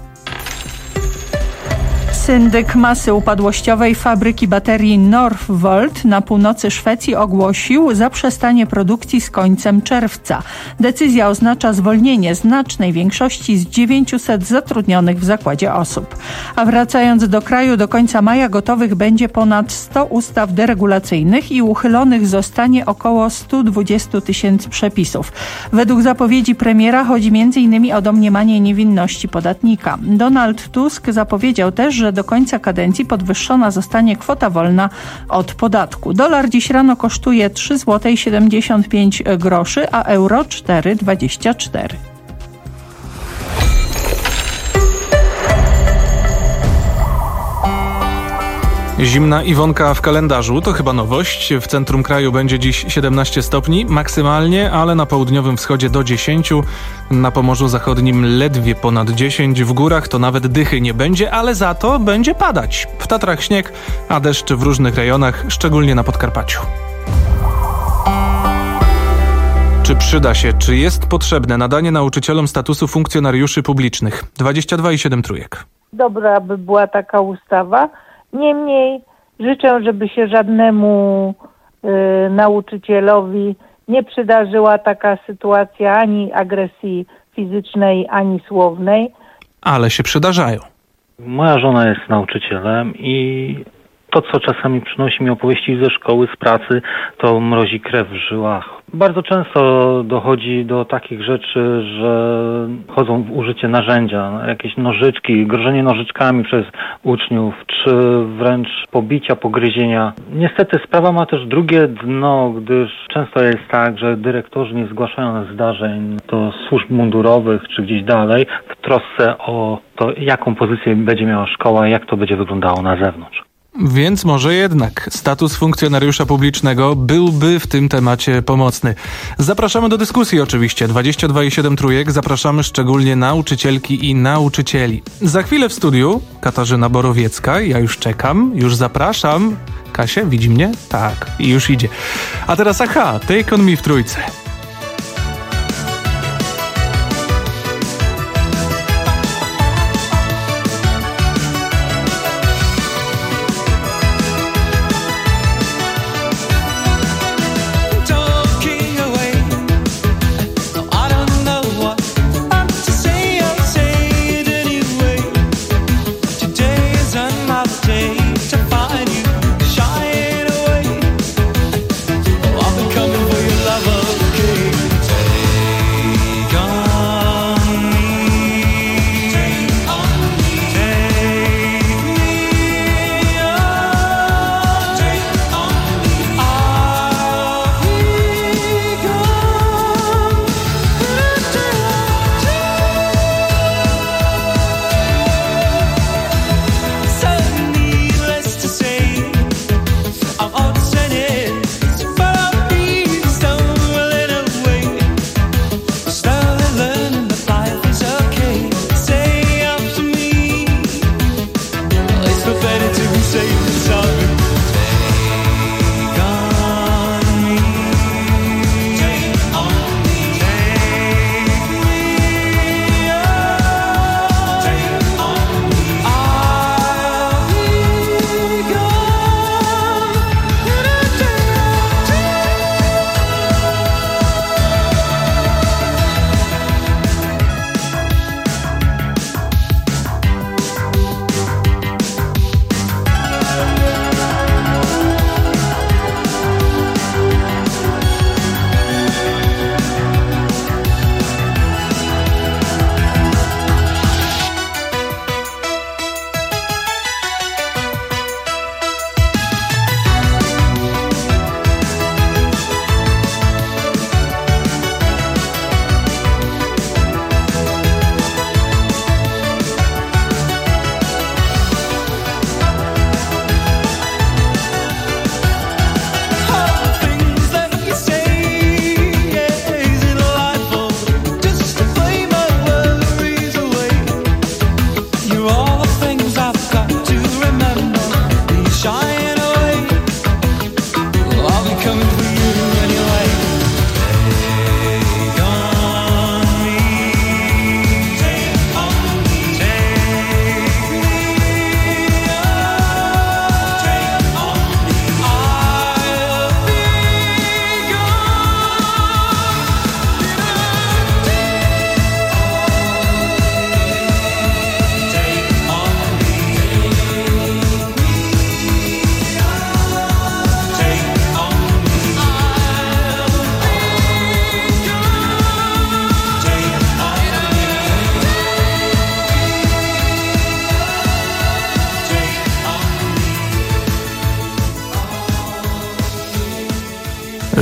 Syndyk masy upadłościowej fabryki baterii Northvolt na północy Szwecji ogłosił zaprzestanie produkcji z końcem czerwca. Decyzja oznacza zwolnienie znacznej większości z dziewięciuset zatrudnionych w zakładzie osób. A wracając do kraju, do końca maja gotowych będzie ponad sto ustaw deregulacyjnych i uchylonych zostanie około sto dwadzieścia tysięcy przepisów. Według zapowiedzi premiera chodzi między innymi o domniemanie niewinności podatnika. Donald Tusk zapowiedział też, że do końca kadencji podwyższona zostanie kwota wolna od podatku. Dolar dziś rano kosztuje trzy złote siedemdziesiąt pięć groszy, a euro cztery dwadzieścia cztery. Zimna Iwonka w kalendarzu to chyba nowość. W centrum kraju będzie dziś siedemnaście stopni maksymalnie, ale na południowym wschodzie do dziesięciu. Na Pomorzu Zachodnim ledwie ponad dziesięć. W górach to nawet dychy nie będzie, ale za to będzie padać. W Tatrach śnieg, a deszcz w różnych rejonach, szczególnie na Podkarpaciu. Czy przyda się, czy jest potrzebne nadanie nauczycielom statusu funkcjonariuszy publicznych? dwadzieścia dwa i siedem trójek. Dobra by była taka ustawa. Niemniej życzę, żeby się żadnemu y, nauczycielowi nie przydarzyła taka sytuacja ani agresji fizycznej, ani słownej. Ale się przydarzają. Moja żona jest nauczycielem i to, co czasami przynosi mi opowieści ze szkoły, z pracy, to mrozi krew w żyłach. Bardzo często dochodzi do takich rzeczy, że wchodzą w użycie narzędzia, jakieś nożyczki, grożenie nożyczkami przez uczniów, czy wręcz pobicia, pogryzienia. Niestety sprawa ma też drugie dno, gdyż często jest tak, że dyrektorzy nie zgłaszają zdarzeń do służb mundurowych, czy gdzieś dalej, w trosce o to, jaką pozycję będzie miała szkoła, jak to będzie wyglądało na zewnątrz. Więc może jednak status funkcjonariusza publicznego byłby w tym temacie pomocny. Zapraszamy do dyskusji oczywiście. dwadzieścia dwa i siedem trójek. Zapraszamy szczególnie nauczycielki i nauczycieli. Za chwilę w studiu Katarzyna Borowiecka. Ja już czekam, już zapraszam. Kasia, widzi mnie? Tak, i już idzie. A teraz aha, Take On Me w trójce. Coming for your love, okay?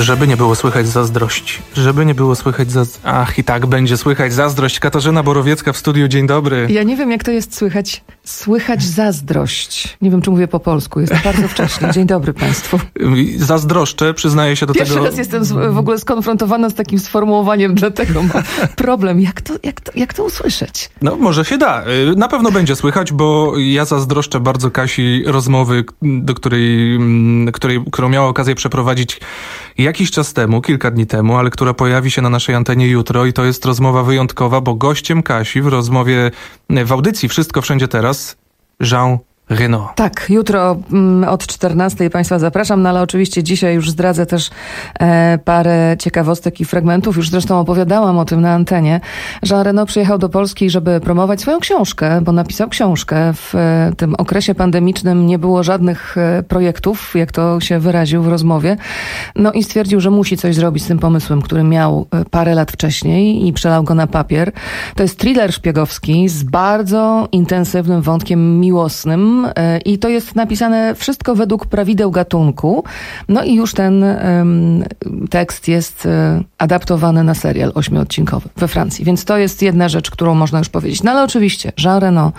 Żeby nie było słychać zazdrości. Żeby nie było słychać zazdrości. Ach, i tak będzie słychać zazdrość. Katarzyna Borowiecka w studiu. Dzień dobry. Ja nie wiem, jak to jest słychać. Słychać zazdrość. Nie wiem, czy mówię po polsku. Jest to bardzo wcześnie. Dzień dobry Państwu. Zazdroszczę, przyznaję się do Pierwszy tego. Pierwszy raz jestem z, w ogóle skonfrontowana z takim sformułowaniem, dlatego mam problem. Jak to, jak, to, jak to usłyszeć? No, może się da. Na pewno będzie słychać, bo ja zazdroszczę bardzo Kasi rozmowy, do której, której, którą miała okazję przeprowadzić jakiś czas temu, kilka dni temu, ale która pojawi się na naszej antenie jutro i to jest rozmowa wyjątkowa, bo gościem Kasi w rozmowie, w audycji Wszystko Wszędzie Teraz, Jean Reno. Tak, jutro mm, od czternastej Państwa zapraszam, no ale oczywiście dzisiaj już zdradzę też e, parę ciekawostek i fragmentów. Już zresztą opowiadałam o tym na antenie. Jean Reno przyjechał do Polski, żeby promować swoją książkę, bo napisał książkę. W e, tym okresie pandemicznym nie było żadnych e, projektów, jak to się wyraził w rozmowie. No i stwierdził, że musi coś zrobić z tym pomysłem, który miał e, parę lat wcześniej i przelał go na papier. To jest thriller szpiegowski z bardzo intensywnym wątkiem miłosnym. I to jest napisane wszystko według prawideł gatunku. No i już ten um, tekst jest um, adaptowany na serial ośmiodcinkowy we Francji. Więc to jest jedna rzecz, którą można już powiedzieć. No ale oczywiście Jean Reno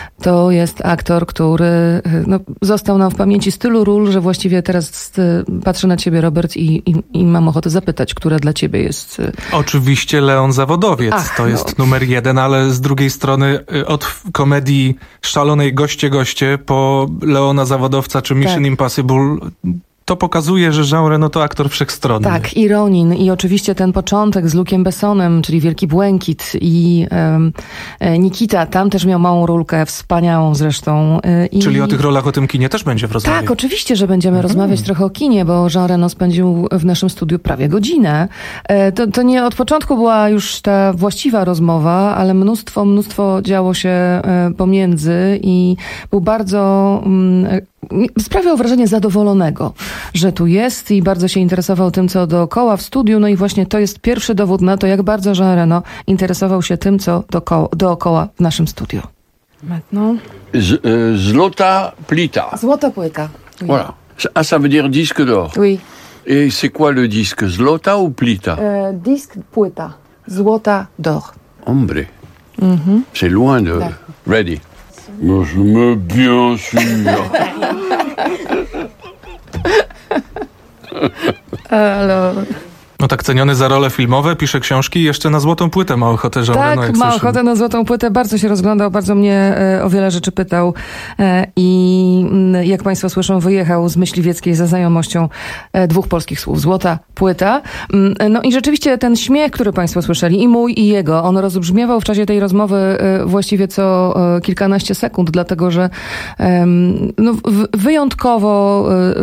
to jest aktor, który no, został nam w pamięci z tylu ról, że właściwie teraz y, patrzę na ciebie, Robert, i, i, i mam ochotę zapytać, które dla ciebie jest... Y... Oczywiście Leon Zawodowiec. Ach, to jest no. numer jeden, ale z drugiej strony y, od komedii szalonej Goście Goście po Leona Zawodowca czy Mission tak. Impossible... To pokazuje, że Jean Reno to aktor wszechstronny. Tak, i Ronin, i oczywiście ten początek z Luciem Bessonem, czyli Wielki Błękit, i um, Nikita, tam też miał małą rólkę, wspaniałą zresztą. I... Czyli o tych rolach, o tym kinie też będzie w rozmowie. Tak, oczywiście, że będziemy mhm. rozmawiać trochę o kinie, bo Jean Reno spędził w naszym studiu prawie godzinę. To, to nie od początku była już ta właściwa rozmowa, ale mnóstwo, mnóstwo działo się pomiędzy i był bardzo... Um, sprawiał wrażenie zadowolonego, że tu jest i bardzo się interesował tym, co dookoła w studiu. No i właśnie to jest pierwszy dowód na to, jak bardzo Jean Reno interesował się tym, co dookoła, dookoła w naszym studiu. Maintenant. Z, euh, Złota plita. Złota płyta. Oui. Voilà. Ah, ça veut dire disque d'or. Oui. Et c'est quoi le disque? Złota ou plita? Euh, disque płyta. Złota d'or. Hombre. Mm-hmm. C'est loin de... Tak. Ready. Mais je me bien sûr. Alors... No tak ceniony za role filmowe, pisze książki i jeszcze na złotą płetę ma ochotę Jean tak, Reno. Tak, ma ochotę na złotą płytę. Bardzo się rozglądał, bardzo mnie e, o wiele rzeczy pytał e, i m, jak Państwo słyszą, wyjechał z Myśliwieckiej za znajomością e, dwóch polskich słów. Złota płyta. Mm, no i rzeczywiście ten śmiech, który Państwo słyszeli, i mój, i jego, on rozbrzmiewał w czasie tej rozmowy e, właściwie co e, kilkanaście sekund, dlatego że e, no, w, wyjątkowo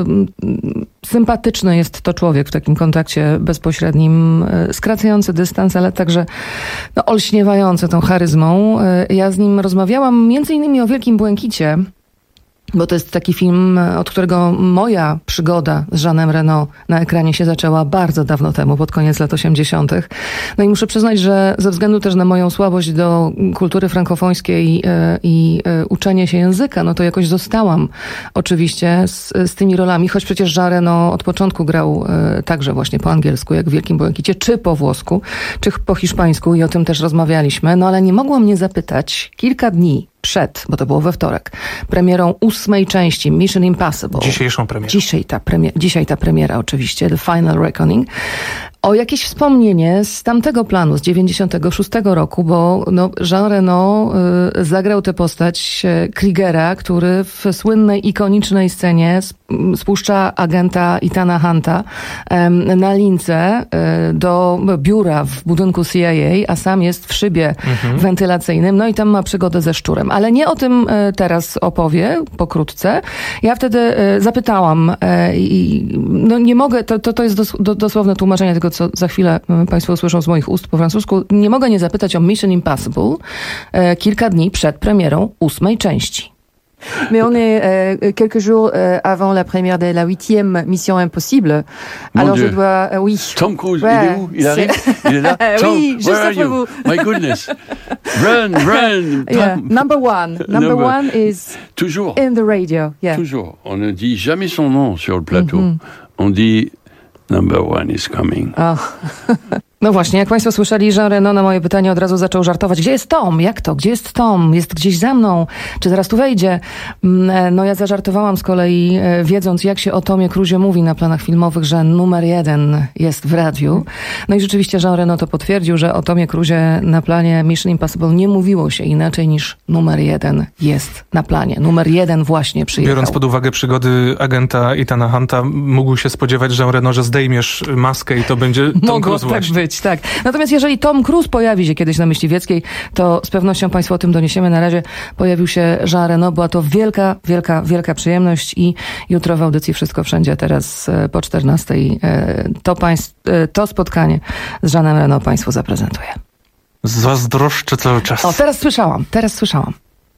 e, sympatyczny jest to człowiek w takim kontakcie bezpośrednim, skracający dystans, ale także no, olśniewający tą charyzmą. Ja z nim rozmawiałam między innymi o Wielkim Błękicie, bo to jest taki film, od którego moja przygoda z Jeanem Reno na ekranie się zaczęła bardzo dawno temu, pod koniec lat osiemdziesiątych. No i muszę przyznać, że ze względu też na moją słabość do kultury frankofońskiej i, i uczenie się języka, no to jakoś zostałam oczywiście z, z tymi rolami, choć przecież Jean Reno od początku grał także właśnie po angielsku, jak w Wielkim Błękicie, czy po włosku, czy po hiszpańsku i o tym też rozmawialiśmy, no ale nie mogłam nie zapytać kilka dni przed, bo to było we wtorek, premierą ósmej części Mission Impossible. Dzisiejszą premierę. Dzisiaj ta, premier, dzisiaj ta premiera oczywiście, The Final Reckoning. O jakieś wspomnienie z tamtego planu, z dziewięćdziesiątego szóstego roku, bo no, Jean Reno y, zagrał tę postać y, Kriegera, który w słynnej, ikonicznej scenie spuszcza agenta Ethana Hunta y, na lince y, do biura w budynku C I A, a sam jest w szybie mhm. wentylacyjnym, no i tam ma przygodę ze szczurem. Ale nie o tym y, teraz opowie pokrótce. Ja wtedy y, zapytałam y, i no nie mogę, to, to, to jest dos, do, dosłowne tłumaczenie tego, co za chwilę Państwo usłyszą z moich ust po francusku. Nie mogę nie zapytać o Mission Impossible e, kilka dni przed premierą ósmej części. Mais on est euh, quelques jours euh, avant la première de la huitième Mission Impossible. Mon Alors Dieu. je dois, euh, oui. Tom Cruise, ouais, il est où? Il arrive? Il est là? Tom, oui, juste where are après you? vous. My goodness. Run, run. Yeah. Number one. Number Number- one is Toujours. in the radio. Yeah. Toujours. On ne dit jamais son nom sur le plateau. Mhm. On dit Number one is coming. Ach. No właśnie, jak państwo słyszeli, Jean Reno na moje pytanie od razu zaczął żartować. Gdzie jest Tom? Jak to? Gdzie jest Tom? Jest gdzieś za mną? Czy zaraz tu wejdzie? No ja zażartowałam z kolei, wiedząc jak się o Tomie Cruisie mówi na planach filmowych, że numer jeden jest w radiu. No i rzeczywiście Jean Reno to potwierdził, że o Tomie Cruisie na planie Mission Impossible nie mówiło się inaczej niż numer jeden jest na planie. Numer jeden właśnie przyjechał. Biorąc pod uwagę przygody agenta Ethana Hunta, mógł się spodziewać Jean Reno, że zdejmiesz maskę i to będzie Tom Mogło Cruise tak właśnie. być, tak. Natomiast jeżeli Tom Cruise pojawi się kiedyś na Myśliwieckiej, to z pewnością państwu o tym doniesiemy. Na razie pojawił się Jean Reno. Była to wielka, wielka, wielka przyjemność i jutro w audycji Wszystko Wszędzie, teraz po czternastej, to, państw, to spotkanie z Jeanem Reno państwu zaprezentuję. Zazdroszczę cały czas. O, teraz słyszałam, teraz słyszałam.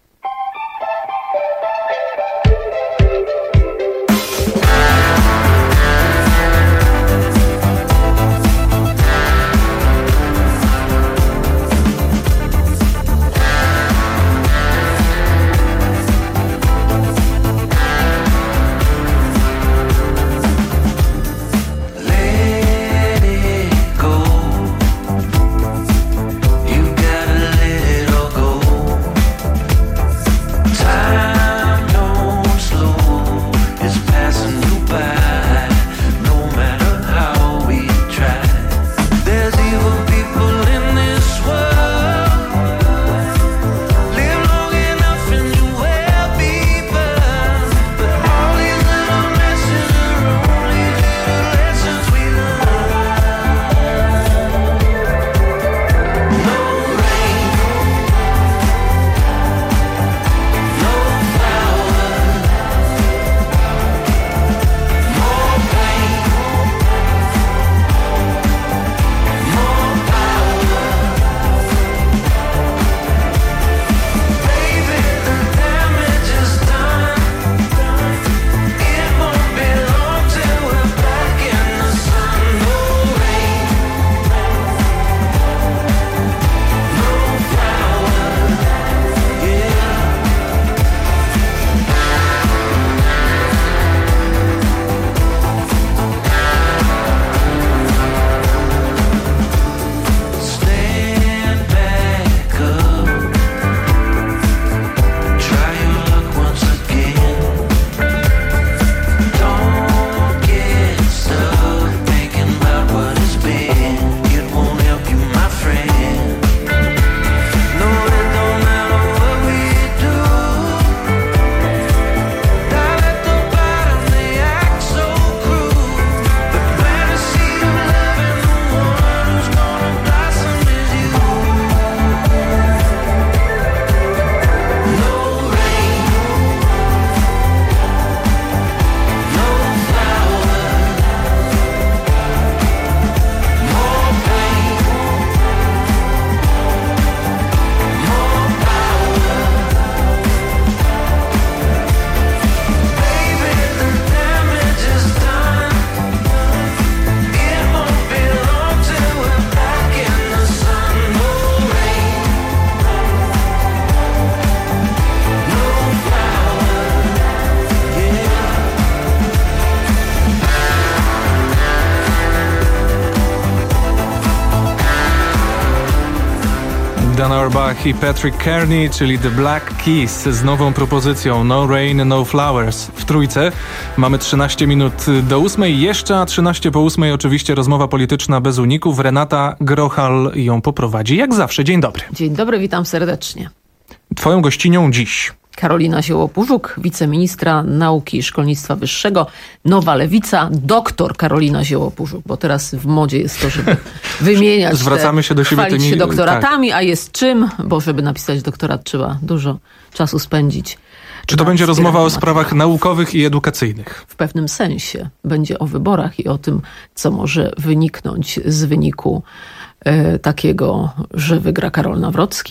Dan Auerbach i Patrick Kearney, czyli The Black Keys z nową propozycją No Rain, No Flowers w trójce. Mamy trzynaście minut do ósmej, jeszcze a trzynaście po ósmej oczywiście rozmowa polityczna bez uników. Renata Grochal ją poprowadzi jak zawsze. Dzień dobry. Dzień dobry, witam serdecznie. Twoją gościnią dziś Karolina Zioło-Pużuk, wiceministra nauki i szkolnictwa wyższego, Nowa Lewica, doktor Karolina Zioło-Pużuk, bo teraz w modzie jest to, żeby wymieniać Zwracamy te, się do siebie chwalić tymi, się doktoratami, tak. A jest czym, bo żeby napisać doktorat trzeba dużo czasu spędzić. Czy to będzie rozmowa o sprawach naukowych i edukacyjnych? W pewnym sensie. Będzie o wyborach i o tym, co może wyniknąć z wyniku e, takiego, że wygra Karol Nawrocki.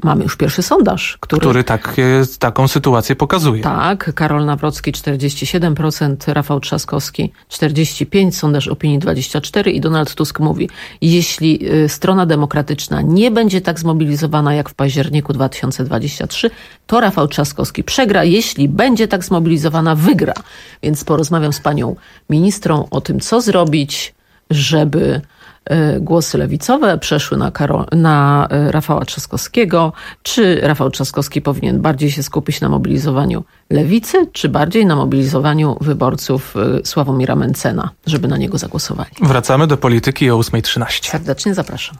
mamy już pierwszy sondaż, który... Który tak, taką sytuację pokazuje. Tak, Karol Nawrocki czterdzieści siedem procent, Rafał Trzaskowski czterdzieści pięć procent, sondaż opinii dwadzieścia cztery procent i Donald Tusk mówi, jeśli strona demokratyczna nie będzie tak zmobilizowana jak w październiku dwa tysiące dwudziestym trzecim, to Rafał Trzaskowski przegra, jeśli będzie tak zmobilizowana, wygra. Więc porozmawiam z panią ministrą o tym, co zrobić, żeby głosy lewicowe przeszły na, Karol, na Rafała Trzaskowskiego. Czy Rafał Trzaskowski powinien bardziej się skupić na mobilizowaniu lewicy, czy bardziej na mobilizowaniu wyborców Sławomira Mentzena, żeby na niego zagłosowali? Wracamy do polityki o ósma trzynaście. Serdecznie zapraszam.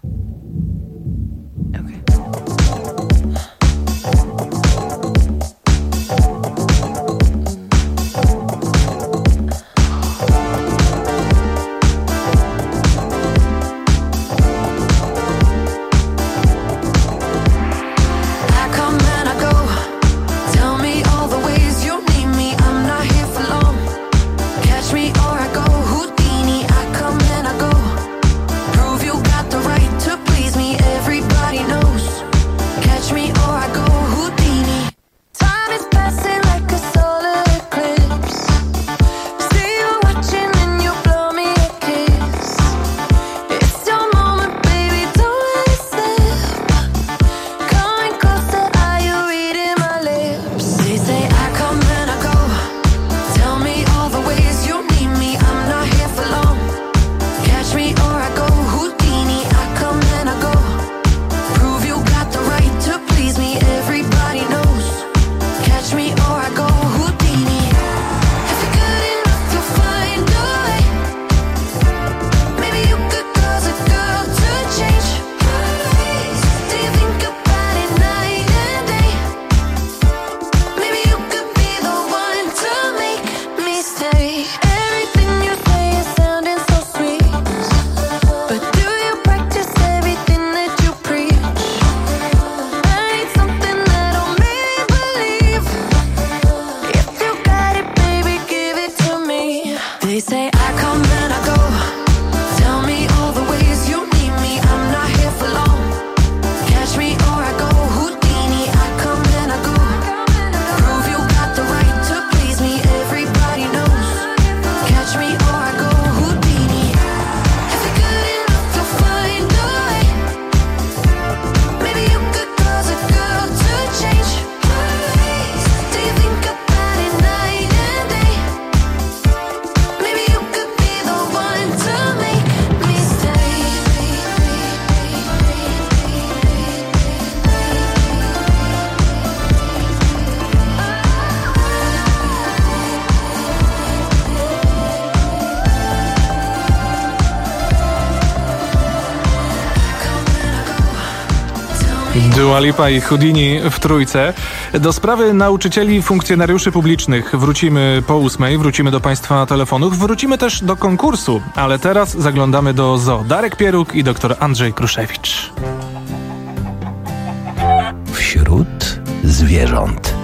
Dua Lipa i Houdini w trójce. Do sprawy nauczycieli, funkcjonariuszy publicznych wrócimy po ósmej, wrócimy do państwa telefonów, wrócimy też do konkursu, ale teraz zaglądamy do zoo. Darek Pieruk i doktor Andrzej Kruszewicz. Wśród zwierząt.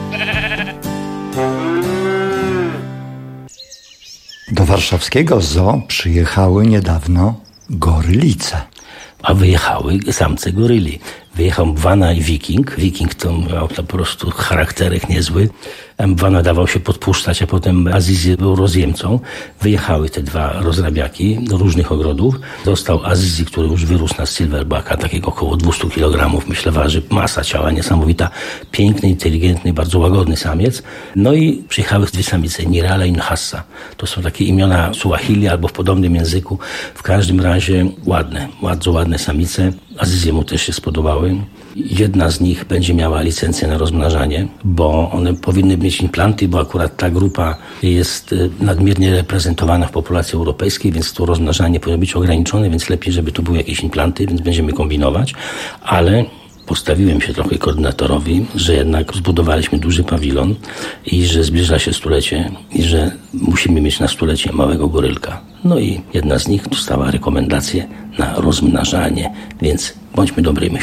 Do warszawskiego zoo przyjechały niedawno gorylice. A wyjechały samce goryli. Wyjechał Mbwana i Wiking. Wiking to miał po prostu charakterek niezły. Mbwana dawał się podpuszczać, a potem Azizi był rozjemcą. Wyjechały te dwa rozrabiaki do różnych ogrodów. Został Azizi, który już wyrósł na silverbacka, takiego około dwieście kilogramów, myślę, waży. Masa ciała niesamowita. Piękny, inteligentny, bardzo łagodny samiec. No i przyjechały dwie samice, Nirala i Nhassa. To są takie imiona Suahili albo w podobnym języku. W każdym razie ładne, bardzo ładne samice. Aziziemu też się spodobały. Jedna z nich będzie miała licencję na rozmnażanie, bo one powinny mieć implanty, bo akurat ta grupa jest nadmiernie reprezentowana w populacji europejskiej, więc to rozmnażanie powinno być ograniczone, więc lepiej, żeby tu były jakieś implanty, więc będziemy kombinować, ale postawiłem się trochę koordynatorowi, że jednak zbudowaliśmy duży pawilon i że zbliża się stulecie i że musimy mieć na stulecie małego gorylka. No i jedna z nich dostała rekomendację na rozmnażanie, więc bądźmy dobrej myśli.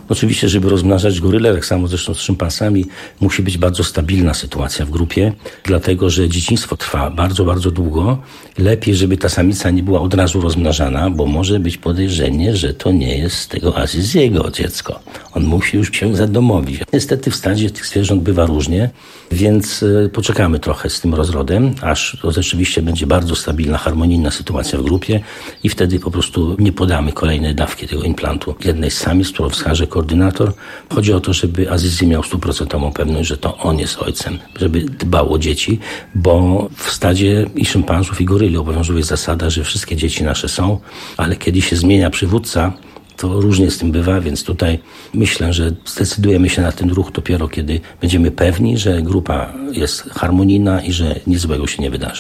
Oczywiście, żeby rozmnażać goryle, tak samo zresztą z szympansami, musi być bardzo stabilna sytuacja w grupie, dlatego że dzieciństwo trwa bardzo, bardzo długo. Lepiej, żeby ta samica nie była od razu rozmnażana, bo może być podejrzenie, że to nie jest z tego Aziziego dziecko. On musi już się zadomowić. Niestety w stadzie tych zwierząt bywa różnie, więc poczekamy trochę z tym rozrodem, aż to rzeczywiście będzie bardzo stabilna, harmonijna sytuacja w grupie i wtedy po prostu nie podamy kolejnej dawki tego implantu jednej z samic, którą wskaże koordynator. Chodzi o to, żeby Azizi miał stuprocentową pewność, że to on jest ojcem, żeby dbał o dzieci, bo w stadzie i szympansów, i goryli obowiązuje zasada, że wszystkie dzieci nasze są, ale kiedy się zmienia przywódca, to różnie z tym bywa, więc tutaj myślę, że zdecydujemy się na ten ruch dopiero, kiedy będziemy pewni, że grupa jest harmonijna i że nic złego się nie wydarzy.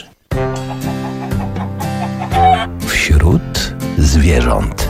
Wśród zwierząt.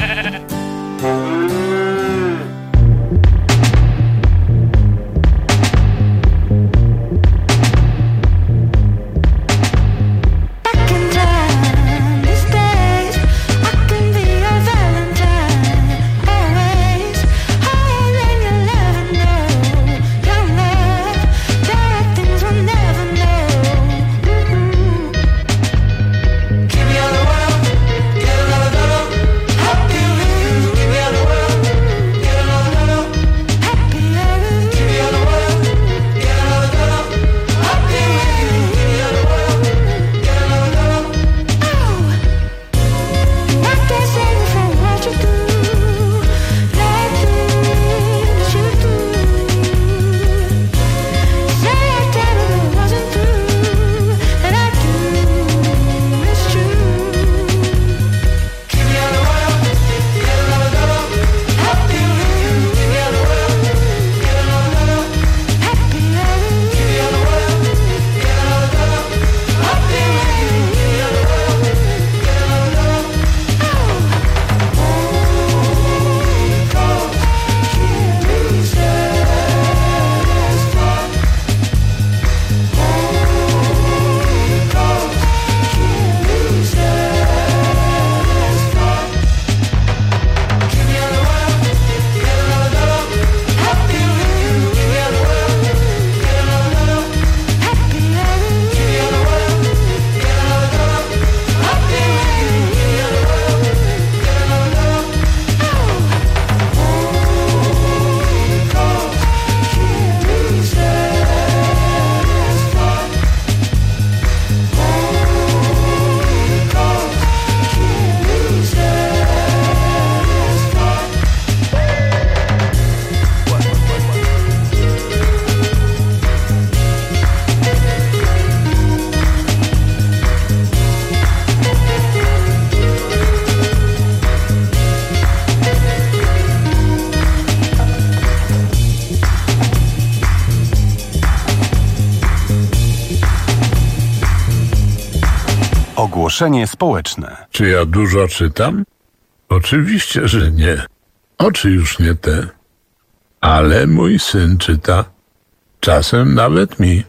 Ogłoszenie społeczne. Czy ja dużo czytam? Oczywiście, że nie. Oczy już nie te. Ale mój syn czyta. Czasem nawet mi.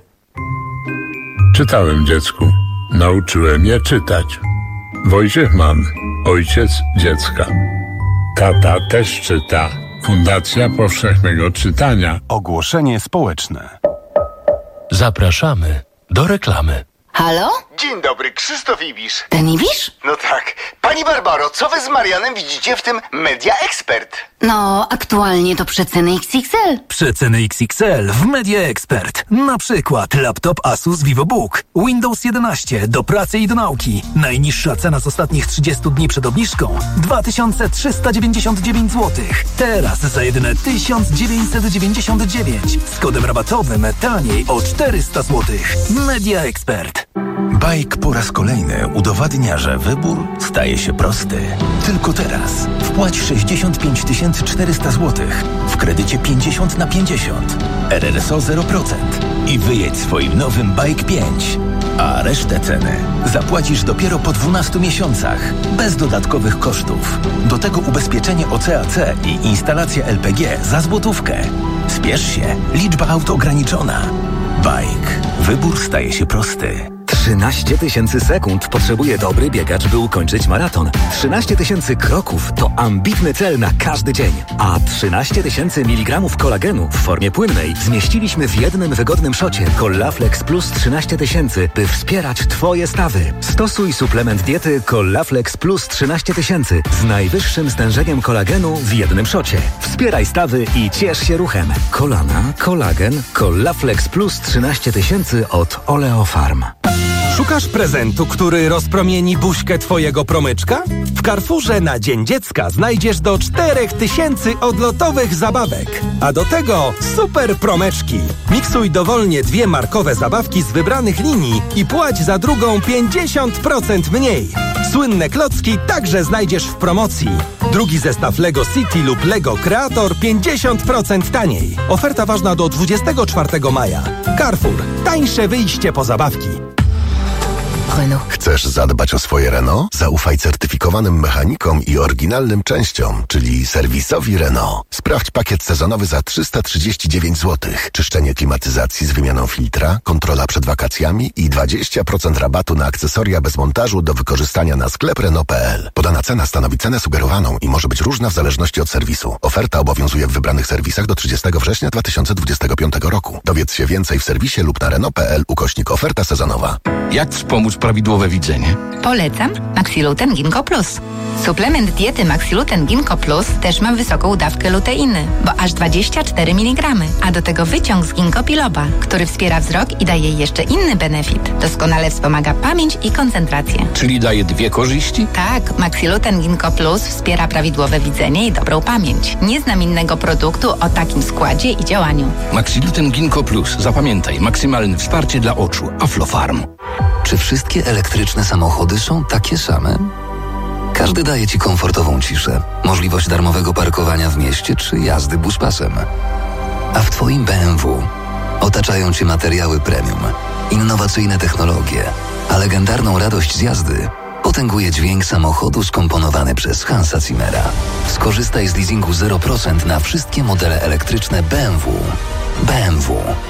Czytałem dziecku. Nauczyłem je czytać. Wojciech Mann, ojciec dziecka. Tata też czyta. Fundacja Powszechnego Czytania. Ogłoszenie społeczne. Zapraszamy do reklamy. Halo? Dzień dobry, Krzysztof Ibisz. Ten Ibisz? No tak. Pani Barbaro, co wy z Marianem widzicie w tym Media Expert? No, aktualnie to przeceny X X L. Przeceny X X L w Media Expert. Na przykład laptop Asus VivoBook, Windows jedenaście do pracy i do nauki. Najniższa cena z ostatnich trzydziestu dni przed obniżką dwa tysiące trzysta dziewięćdziesiąt dziewięć złotych. Teraz za jedyne tysiąc dziewięćset dziewięćdziesiąt dziewięć. Z kodem rabatowym taniej o czterysta złotych. Media Expert. Bajk po raz kolejny udowadnia, że wybór staje się prosty. Tylko teraz wpłać sześćdziesiąt pięć tysięcy czterysta złotych w kredycie pięćdziesiąt na pięćdziesiąt, R R S O zero procent i wyjedź swoim nowym Bike pięć. A resztę ceny zapłacisz dopiero po dwunastu miesiącach, bez dodatkowych kosztów. Do tego ubezpieczenie O C A C i instalacja L P G za złotówkę. Spiesz się, liczba aut ograniczona. Bike. Wybór staje się prosty. trzynaście tysięcy sekund potrzebuje dobry biegacz, by ukończyć maraton. trzynaście tysięcy kroków to ambitny cel na każdy dzień. A trzynaście tysięcy miligramów kolagenu w formie płynnej zmieściliśmy w jednym wygodnym szocie Collaflex Plus trzynaście tysięcy, by wspierać Twoje stawy. Stosuj suplement diety Collaflex Plus trzynaście tysięcy z najwyższym stężeniem kolagenu w jednym szocie. Wspieraj stawy i ciesz się ruchem. Kolana, kolagen, Collaflex Plus trzynaście tysięcy od Oleofarm. Szukasz prezentu, który rozpromieni buźkę twojego promyczka? W Carrefourze na Dzień Dziecka znajdziesz do czterech tysięcy odlotowych zabawek. A do tego super promeczki. Miksuj dowolnie dwie markowe zabawki z wybranych linii i płać za drugą pięćdziesiąt procent mniej. Słynne klocki także znajdziesz w promocji. Drugi zestaw Lego City lub Lego Creator pięćdziesiąt procent taniej. Oferta ważna do dwudziestego czwartego maja. Carrefour. Tańsze wyjście po zabawki. Renault. Chcesz zadbać o swoje Renault? Zaufaj certyfikowanym mechanikom i oryginalnym częściom, czyli serwisowi Renault. Sprawdź pakiet sezonowy za trzysta trzydzieści dziewięć złotych. Czyszczenie klimatyzacji z wymianą filtra, kontrola przed wakacjami i dwadzieścia procent rabatu na akcesoria bez montażu do wykorzystania na sklep Renault kropka p l. Podana cena stanowi cenę sugerowaną i może być różna w zależności od serwisu. Oferta obowiązuje w wybranych serwisach do trzydziestego września dwa tysiące dwudziestego piątego roku. Dowiedz się więcej w serwisie lub na Renault kropka p l ukośnik oferta sezonowa. Jak wspomóc prawidłowe widzenie? Polecam Maxiluten Ginkgo Plus. Suplement diety Maxiluten Ginkgo Plus też ma wysoką dawkę luteiny, bo aż dwadzieścia cztery miligramy, a do tego wyciąg z ginkgo biloba, który wspiera wzrok i daje jeszcze inny benefit. Doskonale wspomaga pamięć i koncentrację. Czyli daje dwie korzyści? Tak, Maxiluten Ginkgo Plus wspiera prawidłowe widzenie i dobrą pamięć. Nie znam innego produktu o takim składzie i działaniu. Maxiluten Ginkgo Plus. Zapamiętaj, maksymalne wsparcie dla oczu. Aflofarm. Czy wszystkie elektryczne samochody są takie same? Każdy daje Ci komfortową ciszę, możliwość darmowego parkowania w mieście czy jazdy buspasem. A w Twoim B M W otaczają Cię materiały premium, innowacyjne technologie, a legendarną radość z jazdy potęguje dźwięk samochodu skomponowany przez Hansa Zimmera. Skorzystaj z leasingu zero procent na wszystkie modele elektryczne B M W. B M W.